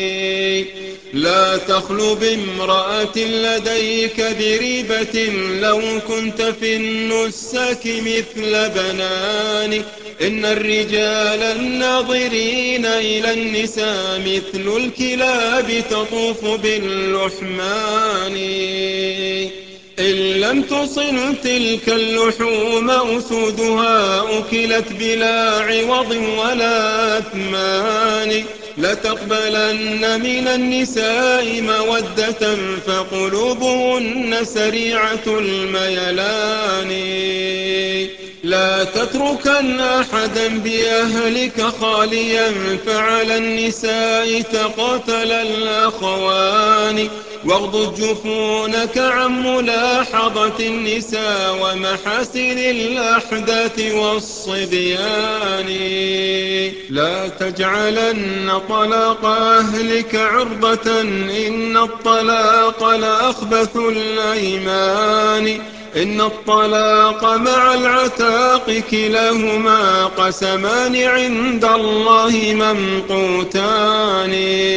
لا تخلو بامرأة لديك بريبة لو كنت في النسك مثل بنان. إن الرجال الناظرين إلى النساء مثل الكلاب تطوف باللحمان. إن لم تصل تلك اللحوم أسودها أكلت بلا عوض ولا أثمان. لتقبلن من النساء مودة فقلوبهن سريعة الميلان. لا تتركن أحدا بأهلك خاليا فعلى النساء تقاتل الأخوان. واغضض جفونك عن ملاحظة النساء ومحاسن الأحداث والصبيان. لا تجعلن طلاق أهلك عرضة إن الطلاق لأخبث الأيمان. إن الطلاق مع العتاق كلاهما قسمان عند الله ممقوتان.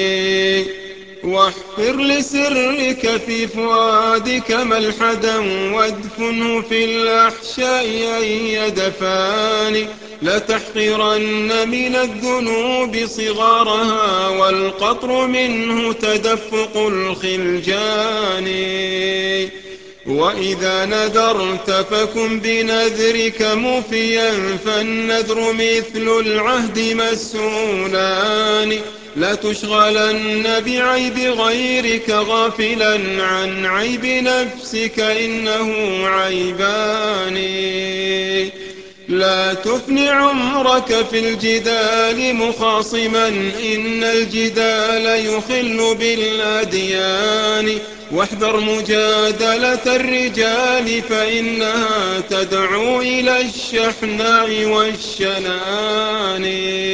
واحفر لسرك في فؤادك ملحدا وادفنه في الأحشاء أن يدفان. لتحقرن من الذنوب صغارها والقطر منه تدفق الخلجان. وإذا نذرت فكن بنذرك مفيا فالنذر مثل العهد مسؤولان. لا تشغلن بعيب غيرك غافلا عن عيب نفسك إنه عيبان. لا تفني عمرك في الجدال مخاصما، إن الجدال يخل بالأديان. واحذر مجادلة الرجال فإنها تدعو إلى الشحناء والشنآن.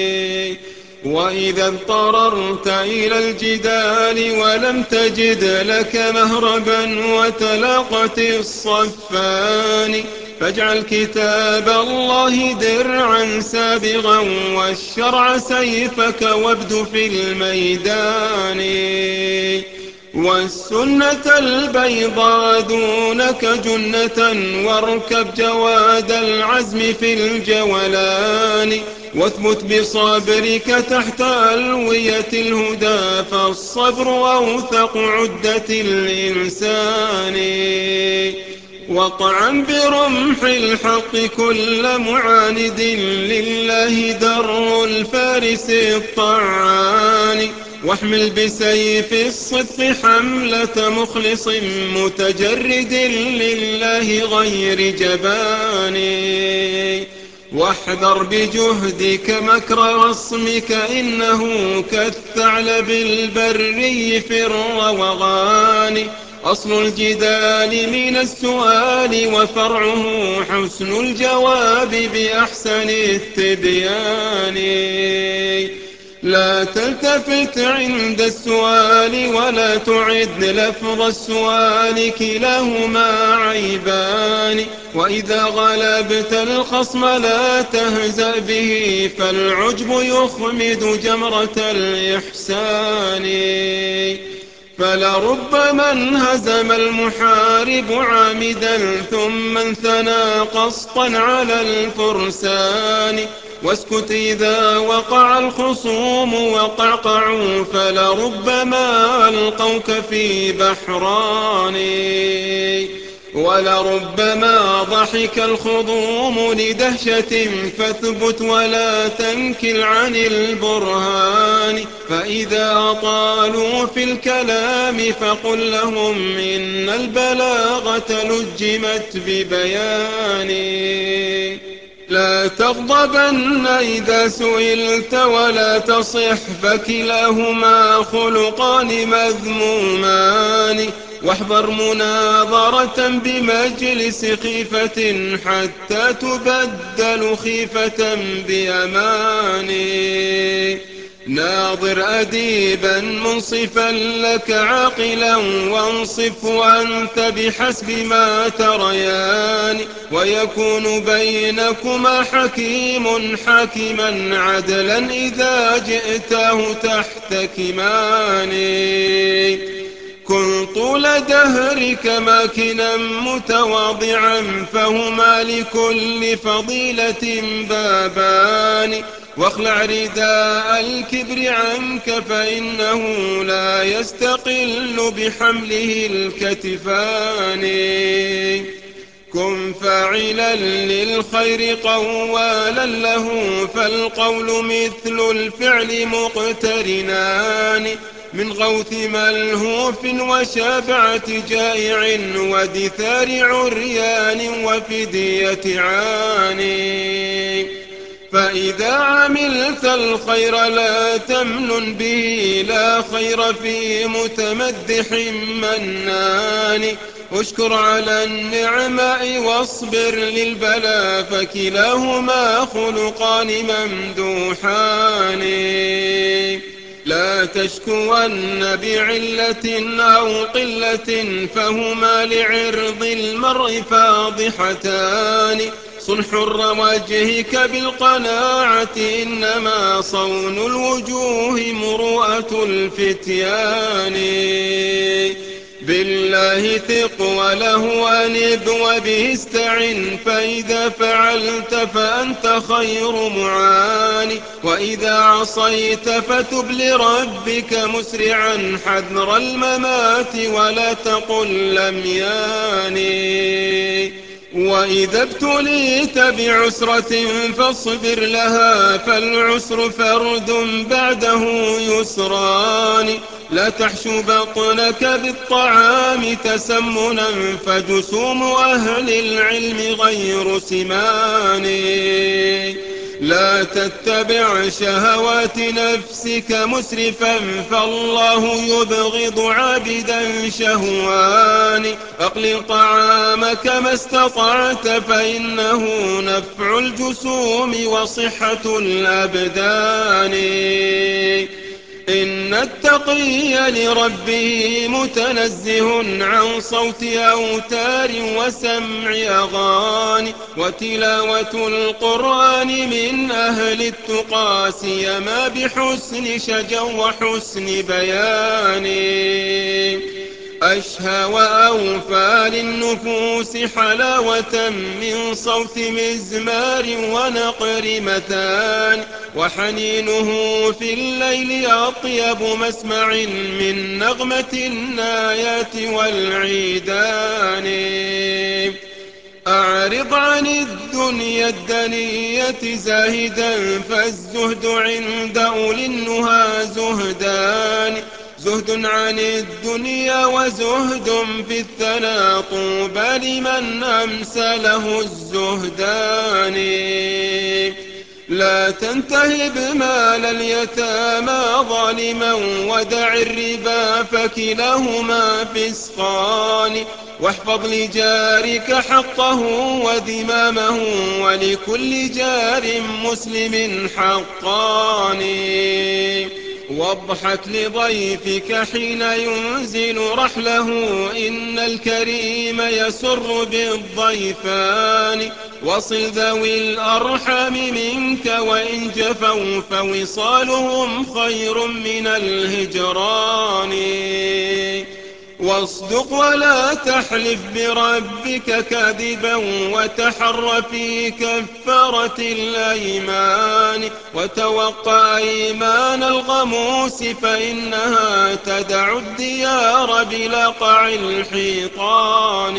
وإذا اضطررت إلى الجدال ولم تجد لك مهربا وتلاقت الصفان، فاجعل كتاب الله درعا سابغا والشرع سيفك وابد في الميدان. والسنة البيضاء دونك جنة، واركب جواد العزم في الجولان. واثبت بصبرك تحت ألوية الهدى، فالصبر أوثق عدة الإنسان. وطعن برمح الحق كل معاند، لله در الفارس الطعان. واحمل بسيف الصدق حملة مخلص متجرد لله غير جبان. واحذر بجهدك مكر رسمك، إنه كالثعلب البري في الروغان. أصل الجدال من السؤال، وفرعه حسن الجواب بأحسن التبيان. لا تلتفت عند السؤال ولا تعد لفظ السؤال، كلاهما عيبان. وإذا غلبت الخصم لا تهزأ به، فالعجب يخمد جمرة الإحسان. فلربما انهزم المحارب عامدا، ثم انثنى قسطا على الفرسان. واسكت إذا وقع الخصوم وقعقعوا، فلربما ألقوك في بحران. ولربما ضحك الخضوم لدهشة، فاثبت ولا تنكل عن البرهان. فإذا أطالوا في الكلام فقل لهم إن البلاغة لجمت ببيان. لا تغضبن إذا سئلت ولا تصح، فكلاهما خلقان مذمومان. واحذر مناظرة بمجلس خيفة، حتى تبدل خيفة بأمان. ناظر أديبا منصفا لك عاقلا، وانصف وأنت بحسب ما تريان. ويكون بينكما حكيم حاكما عدلا، إذا جئته تحتكمان. كن طول دهرك ماكنا متواضعا، فهما لكل فضيلة بابان. واخلع رداء الكبر عنك، فإنه لا يستقل بحمله الكتفان. كن فاعلا للخير قوالا له، فالقول مثل الفعل مقترنان. من غوث ملهوف وشفعة جائع، ودثار عريان وفدية عاني. فإذا عملت الخير لا تمنن به، لا خير في متمدح منان. اشكر على النعماء واصبر للبلاء، فكلاهما خلقان ممدوحان. لا تشكون بعلة أو قلة، فهما لعرض المرء فاضحتان. صن حر وجهك بالقناعة، إنما صون الوجوه مروءة الفتيان. بالله ثق وله أنب وبه استعن، فإذا فعلت فأنت خير معان. وإذا عصيت فتب لربك مسرعا، حذر الممات ولا تقل لم ياني. وإذا ابتليت بعسرة فاصبر لها، فالعسر فرد بعده يسران. لا تحشو بطنك بالطعام تسمنا فجسوم أهل العلم غير سمان. لا تتبع شهوات نفسك مسرفا فالله يبغض عابدا شهوان. أقلل طعامك ما استطعت فإنه نفع الجسوم وصحة الأبدان. إن التقي لربه متنزه عن صوت أوتار وسمع أغاني وتلاوة القرآن من أهل التقى سيما بحسن شجا وحسن بيان. أشهى وأوفى للنفوس حلاوة من صوت مزمار ونقر متان وحنينه في الليل أطيب مسمع من نغمة النايات والعيدان. أعرض عن الدنيا الدنية زاهدا فالزهد عند أولي النهى زهدان. زهد عن الدنيا وزهد في الثنى طوبى لمن أمسى له الزهدان. لا تنتهب مال اليتامى ظالما ودع الربا فكلاهما فسقان. واحفظ لجارك حقه وذمامه ولكل جار مسلم حقان. واضحك لضيفك حين ينزل رحله إن الكريم يسر بالضيفان. وصل ذوي الأرحام منك وإن جفوا فوصالهم خير من الهجران. واصدق ولا تحلف بربك كاذبا وتحر في كفارة الأيمان. وتوقع أيمان الغموس فإنها تدع الديار بلقع الحيطان.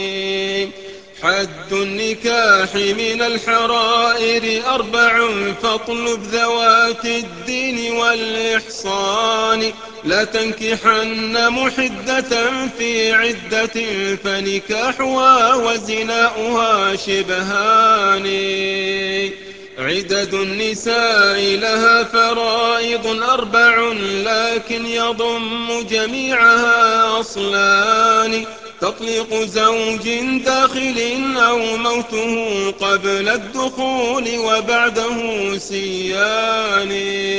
حد النكاح من الحرائر أربع فاطلب ذوات الدين والإحصان. لا تنكحن محدة في عدة فنكاحها وزناؤها شبهان. عدد النساء لها فرائض أربع لكن يضم جميعها أصلان. تطليق زوج داخل أو موته قبل الدخول وبعده سيان.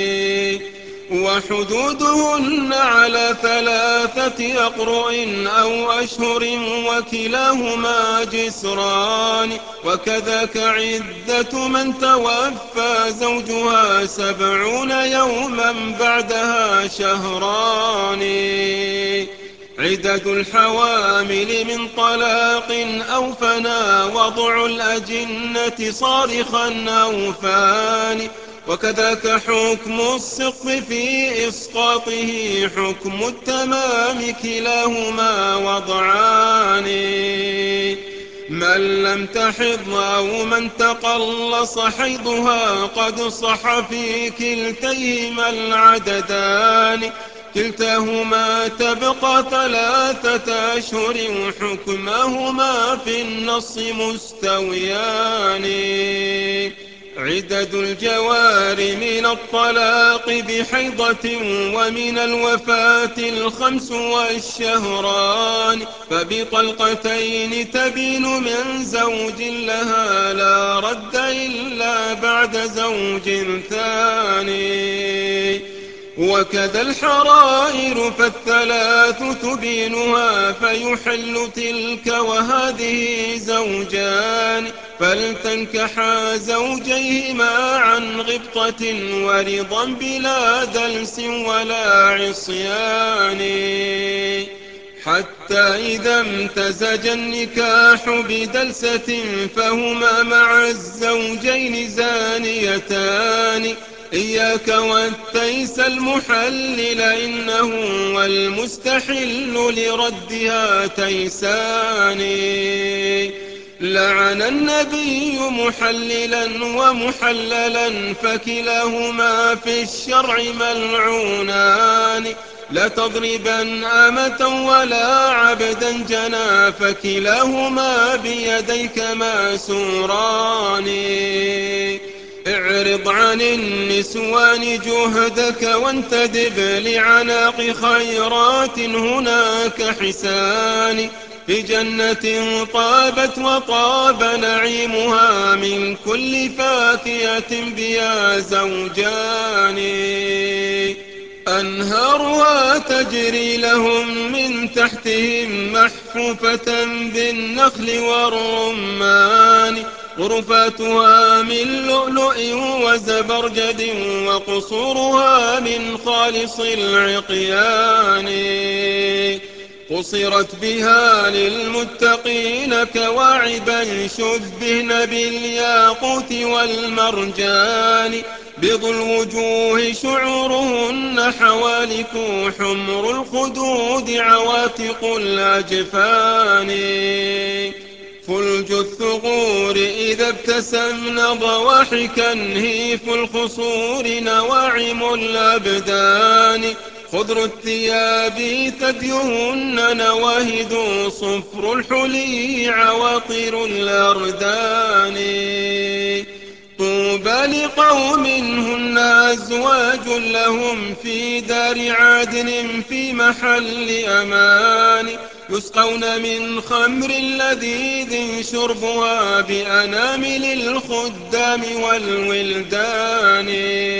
وحدودهن على ثلاثة أقرؤ أو أشهر وكلاهما جسران. وكذاك عدة من توفى زوجها سبعون يوما بعدها شهران. عدد الحوامل من طلاق أو فنا وضع الأجنة صارخا أو فان. وكذاك حكم السقف في إسقاطه حكم التمام كلاهما وضعان. من لم تحض أو من تقلص حيضها قد صح في كلتيهما العددان. كلتاهما تبقى ثلاثة أشهر حكمهما في النص مستويان. عدد الجوار من الطلاق بحيضة ومن الوفاة الخمس والشهران. فبطلقتين تبين من زوج لها لا رد إلا بعد زوج ثاني. وكذا الحرائر فالثلاث تبينها فيحل تلك وهذه زوجان. فلتنكحا زوجيهما عن غبطة ورضا بلا دلس ولا عصيان. حتى إذا امتزج النكاح بدلسة فهما مع الزوجين زانيتان. إياك والتيس المحلل إنه والمستحل لردها تيسان. لعن النبي محللا ومحللا فكلاهما في الشرع ملعونان. لا تضربن أمة ولا عبدا جنى فكلاهما بيديك ماسوران اعرض عن النسوان جهدك وانتدب لعناق خيرات هناك حسان في جنة طابت وطاب نعيمها من كل فاكهة بها زوجان أنهارها تجري لهم من تحتهم محفوفة بالنخل والرمان غرفاتها من لؤلؤ وزبرجد وقصورها من خالص العقيان قصرت بها للمتقين كواعبا شبهن بالياقوت والمرجان بيض الوجوه شعورهن حوالك حمر الخدود عواتق الأجفان فلج الثغور إذا ابتسمن ضواحكا هيف الخصور نواعم الأبدان خضر الثياب ثديهن نواهد صفر الحلي عواطر الأردان طوبى لقوم هن أزواج لهم في دار عدن في محل أمان يسقون من خمر لذيذ شربها بأنامل الخدام والولدان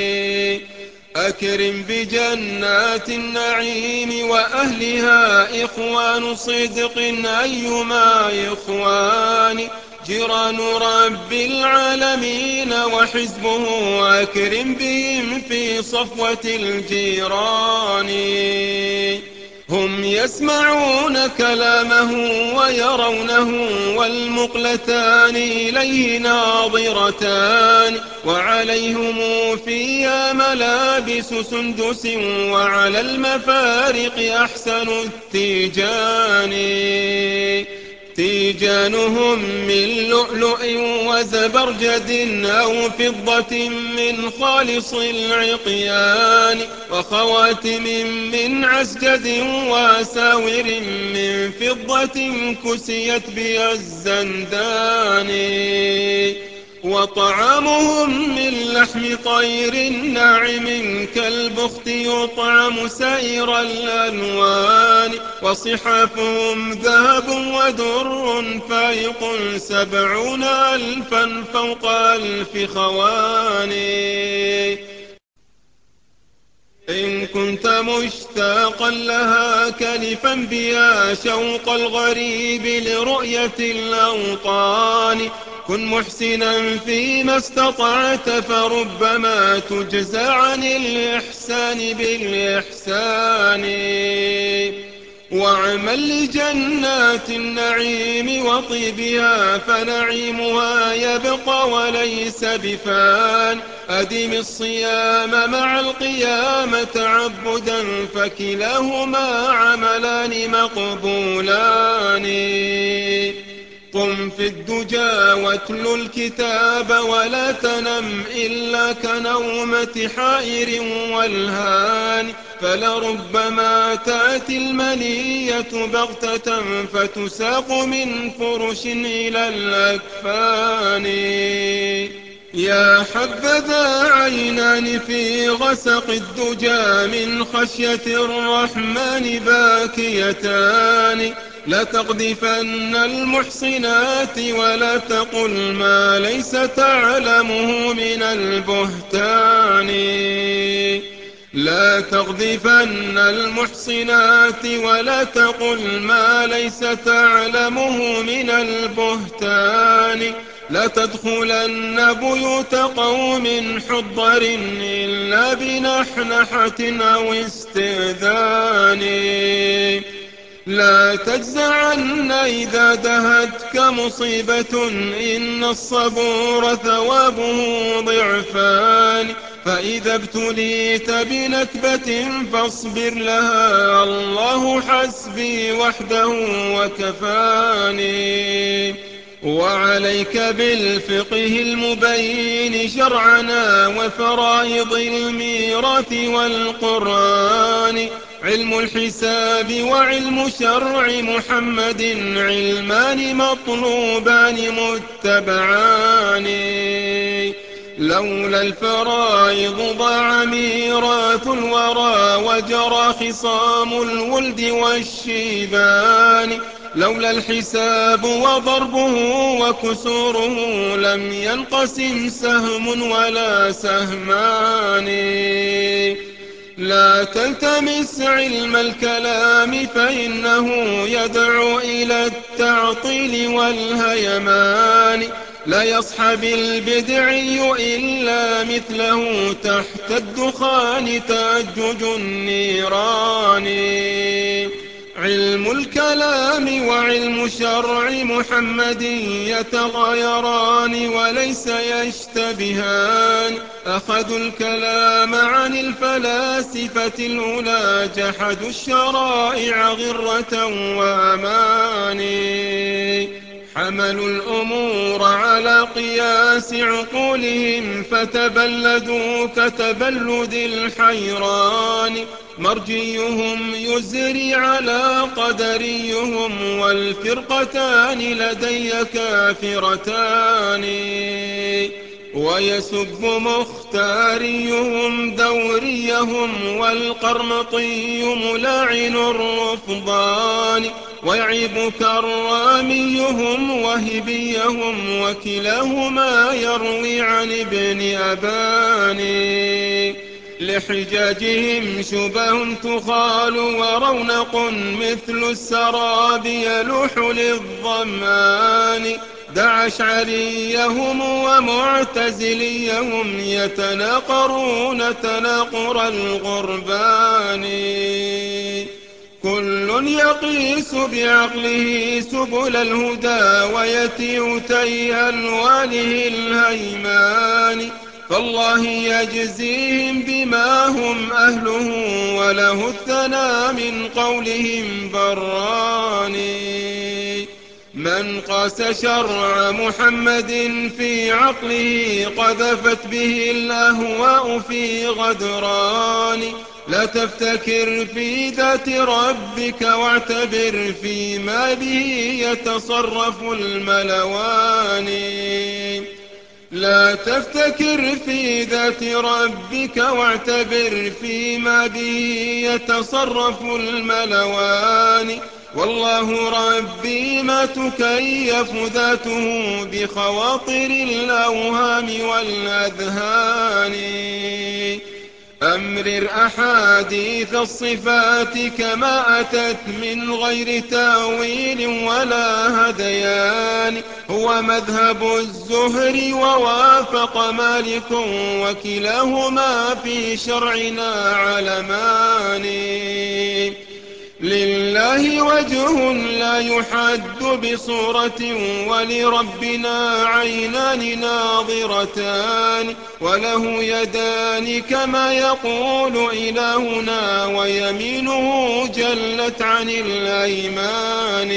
أكرم بجنات النعيم وأهلها إخوان صدق أيما إخوان جيران رب العالمين وحزبه أكرم بهم في صفوة الجيران هم يسمعون كلامه ويرونه والمقلتان إليه ناظرتان وعليهم فيها ملابس سندس وعلى المفارق أحسن التيجان تيجانهم من لؤلؤ وزبرجد أو فضة من خالص العقيان وخواتم من عسجد وأساور من فضة كسيت بها الزندان وطعامهم من لحم طير ناعم كالبخت يطعم سائر الألوان وصحافهم ذهب ودر فايق سبعون ألفا فوق ألف خوان إن كنت مشتاقا لها كلفا بها شوق الغريب لرؤية الأوطان كن محسنا فيما استطعت فربما تجزى عن الإحسان بالإحسان واعمل لجنات النعيم وطيبها فنعيمها يبقى وليس بفان أدم الصيام مع القيام تعبدا فكلاهما عملان مقبولان قم في الدجى واتل الكتاب ولا تنم إلا كنومة حائر والهان فلربما تأتي المنية بغتة فتساق من فرش إلى الأكفان يا حبذا عينان في غسق الدجى من خشية الرحمن باكيتان لا تقذفن المحصنات ولا تقل ما ليس تعلمه من البهتان لا تقذفن المحصنات ولا تقل ما ليس تعلمه من البهتان لا تدخلن بيوت قوم حضر إلا بنحنحة أو استئذان لا تجزعن إذا دهتك مصيبة إن الصبور ثوابه ضعفان فإذا ابتليت بنكبة فاصبر لها الله حسبي وحده وكفاني وعليك بالفقه المبين شرعنا وفرائض الميراث والقرآن علم الحساب وعلم شرع محمد علمان مطلوبان متبعان لولا الفرائض ضاع ميراث الورى وجرى خصام الولد والشيبان لولا الحساب وضربه وكسوره لم ينقسم سهم ولا سهمان لا تلتمس علم الكلام فإنه يدعو إلى التعطيل والهيمان لا يصحب البدعي إلا مثله تحت الدخان تأجج النيران علم الكلام وعلم شرع محمد يتغايران وليس يشتبهان أخذوا الكلام عن الفلاسفة الأولى جحدوا الشرائع غرة وأماني حملوا الأمور على قياس عقولهم فتبلدوا كتبلد الحيران مرجيهم يزري على قدريهم والفرقتان لدي كافرتان ويسب مختاريهم دوريهم والقرمطي ملاعن الرفضان ويعيب كراميهم وهبيهم وكلاهما يروي عن ابن أبان لحجاجهم شبه تخال ورونق مثل السراب يلوح للظمان دع أشعريهم ومعتزليهم يتناقرون تناقر الغربان كل يقيس بعقله سبل الهدى ويتي تيه ألوانه الهيمان فالله يجزيهم بما هم أهله وله الثنى من قولهم براني من قاس شرع محمد في عقله قذفت به الأهواء في غدران لا تفتكر في ذات ربك واعتبر فيما به يتصرف الملوان لا تفتكر في ذات ربك واعتبر فيما به يتصرف الملوان والله ربي ما تكيف ذاته بخواطر الأوهام والأذهان أمرر أحاديث الصفات كما أتت من غير تاويل ولا هذيان هو مذهب الزهري ووافق مالك وكلاهما في شرعنا علمان لله وجه لا يحد بصورة ولربنا عينان ناظرتان وله يدان كما يقول إلهنا ويمينه جلت عن الأيمان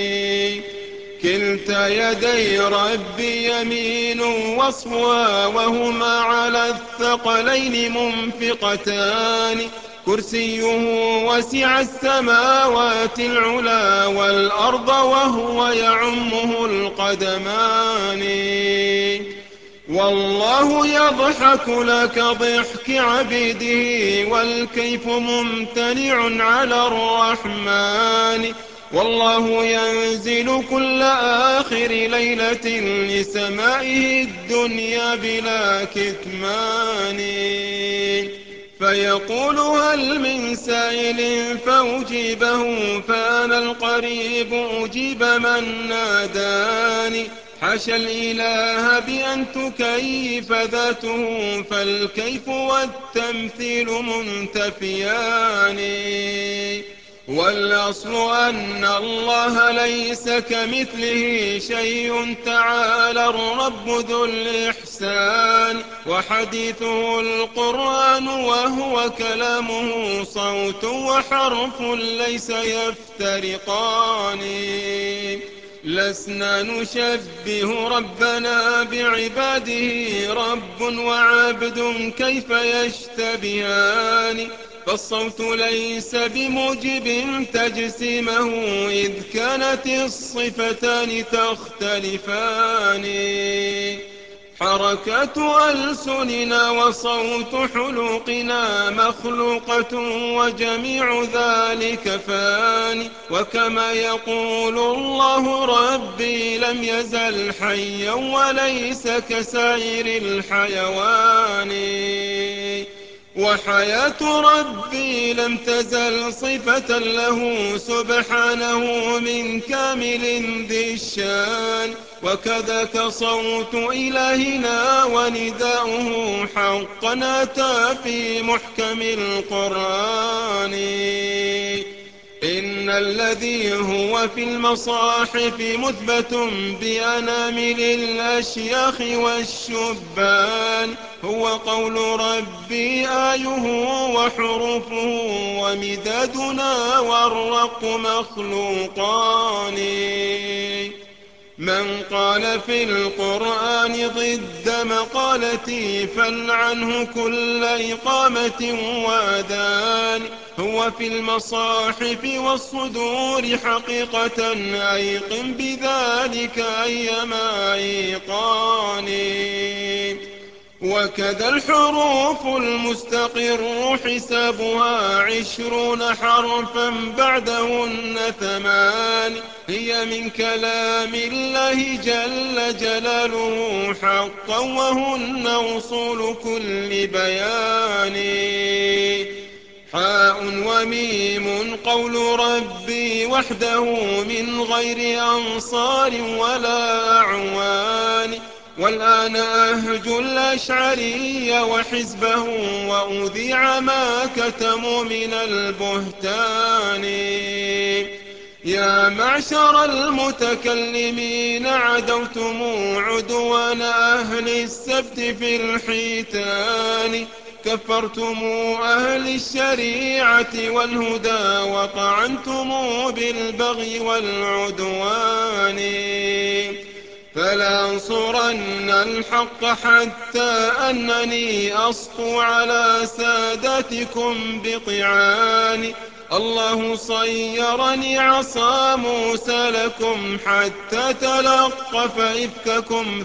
كلتا يدي ربي يمين وصفها وهما على الثقلين منفقتان كرسيه وسع السماوات العلا والأرض وهو يعمه القدمان والله يضحك لك ضحك عبده والكيف ممتنع على الرحمن والله ينزل كل آخر ليلة لسمائه الدنيا بلا كتمان فيقول هل من سائل فأجيبه فأنا القريب أجيب من ناداني حاشا الإله بأن تكيف ذاته فالكيف والتمثيل منتفيان والأصل أن الله ليس كمثله شيء تعالى الرب ذو الإحسان وحديثه القرآن وهو كلامه صوت وحرف ليس يفترقان لسنا نشبه ربنا بعباده رب وعبد كيف يشتبهان فالصوت ليس بموجب تجسيمه إذ كانت الصفتان تختلفان. حركة ألسننا وصوت حلوقنا مخلوقة وجميع ذلك فاني. وكما يقول الله ربي لم يزل حيا وليس كسائر الحيوان. وحياة ربي لم تزل صفة له سبحانه من كامل ذي الشان. وكذاك صوت إلهنا ونداؤه حقا أتى في محكم القرآن. إن الذي هو في المصاحف مثبت بأنامل الأشياخ والشبان هو قول ربي آيه وحروفه ومدادنا والرق مخلوقان. من قال في القرآن ضد مقالتي فلعنه كل إقامة وأذان. هو في المصاحف والصدور حقيقة أيقن بذلك أيما أيقان. وكذا الحروف المستقر حسابها عشرون حرفا بعدهن ثمان. هي من كلام الله جل جلاله حقا وهن أصول كل بيان. حاء وميم قول ربي وحده من غير أنصار ولا أعوان. والآن أهج الأشعري وحزبه وأذيع ما كتموا من البهتان. يا معشر المتكلمين عدوتم عدوان أهل السبت في الحيتان. كفرتم أهل الشريعة والهدى وطعنتم بالبغي والعدوان. فلأنصرن الحق حتى أنني أسطو على ساداتكم بطعان. الله صيرني عصا موسى لكم حتى تلقف إفككم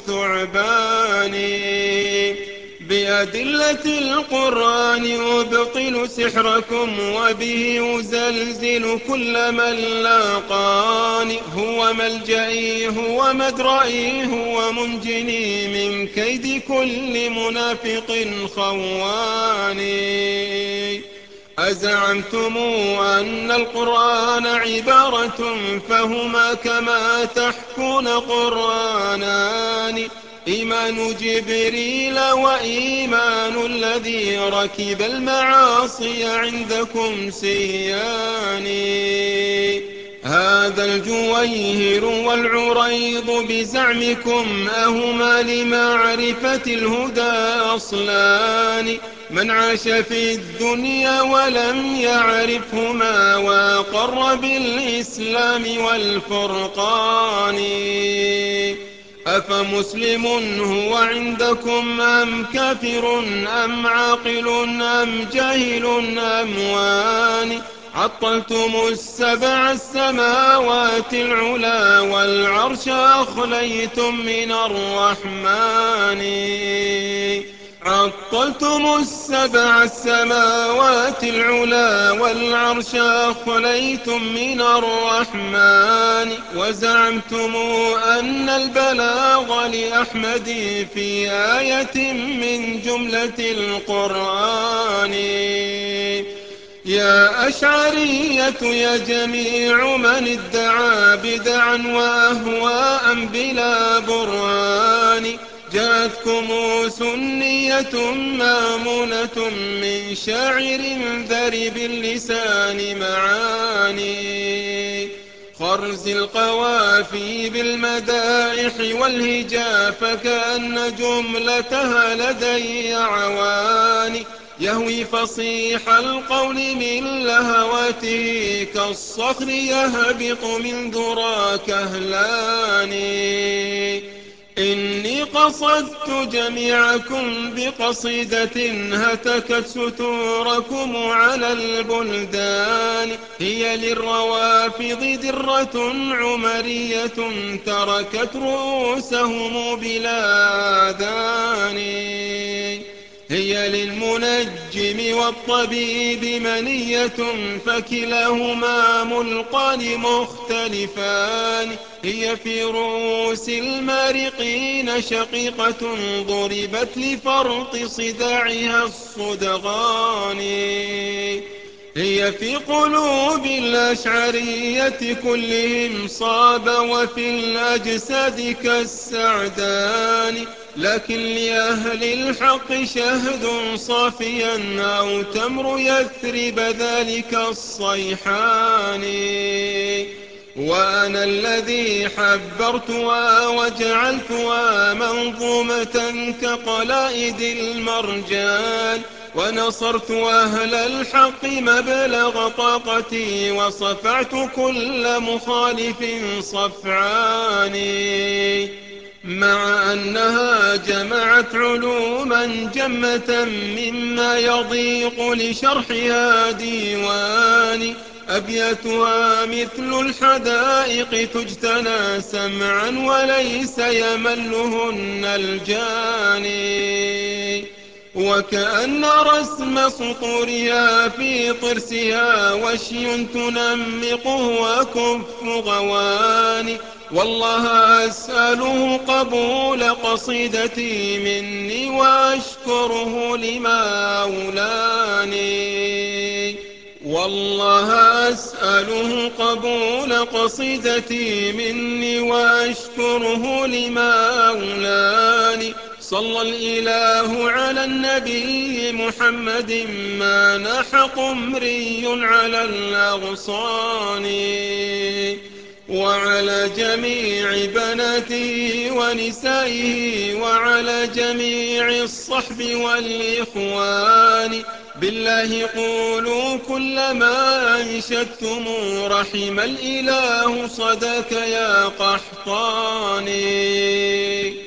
ثعباني. بأدلة القرآن أبطل سحركم وبه أزلزل كل من لاقاني. هو ملجئي هو مدرئي هو منجني من كيد كل منافق خواني. أزعمتم أن القرآن عبارة فهما كما تحكون قرآنان. إيمان جبريل وإيمان الذي ركب المعاصي عندكم سيان. هذا الجويهر والعريض بزعمكم أهما لمعرفة الهدى أصلان. من عاش في الدنيا ولم يعرفهما وقر بالإسلام والفرقان. أفمسلم هو عندكم أم كافر أم عاقل أم جاهل أم وان. عطلتم السبع السماوات العلا والعرش أخليتم من الرحمن. عطلتم السبع السماوات العلا والعرش أخليتم من الرحمن. وزعمتم أن البلاغ لأحمد في آية من جملة القرآن. يا أشعرية يا جميع من ادعى بدعا وأهواء بلا برهان. جاءتكم سنية مامونة من شاعر ذرب اللسان معاني. خرز القوافي بالمدائح والهجا فكأن جملتها لدي عواني. يهوي فصيح القول من لهواته كالصخر يهبط من ذرى كهلان. إني قصدت جميعكم بقصيدة هتكت ستوركم على البلدان. هي للروافض درة عمرية تركت رؤوسهم بلا آذان. هي للمنجم والطبيب منية فكلاهما ملقان مختلفان. هي في رؤوس المارقين شقيقة ضربت لفرط صداعها الصدغان. هي في قلوب الأشعرية كلهم صاب وفي الأجساد كالسعدان. لكن لأهل الحق شهد صافيا أو تمر يثرب ذلك الصيحان. وأنا الذي حبرتها وجعلتها منظومة كقلائد المرجان. ونصرت أهل الحق مبلغ طاقتي وصفعت كل مخالف صفعاني. مع أنها جمعت علوما جمة مما يضيق لشرحها ديواني. أبياتها مثل الحدائق تجتنى سمعا وليس يملهن الجاني. وكأن رسم سطورها في طرسها وشي تنمقه أكف غواني. والله أسأله قبول قصيدتي مني وأشكره لما أولاني. والله أسأله قبول قصيدتي مني وأشكره لما أولاني. صلى الإله على النبي محمد ما ناح قمري على الأغصان. وعلى جميع بناته ونسائه وعلى جميع الصحب والإخوان. بالله قولوا كل ما أنشدتم رحم الإله صداك يا قحطاني.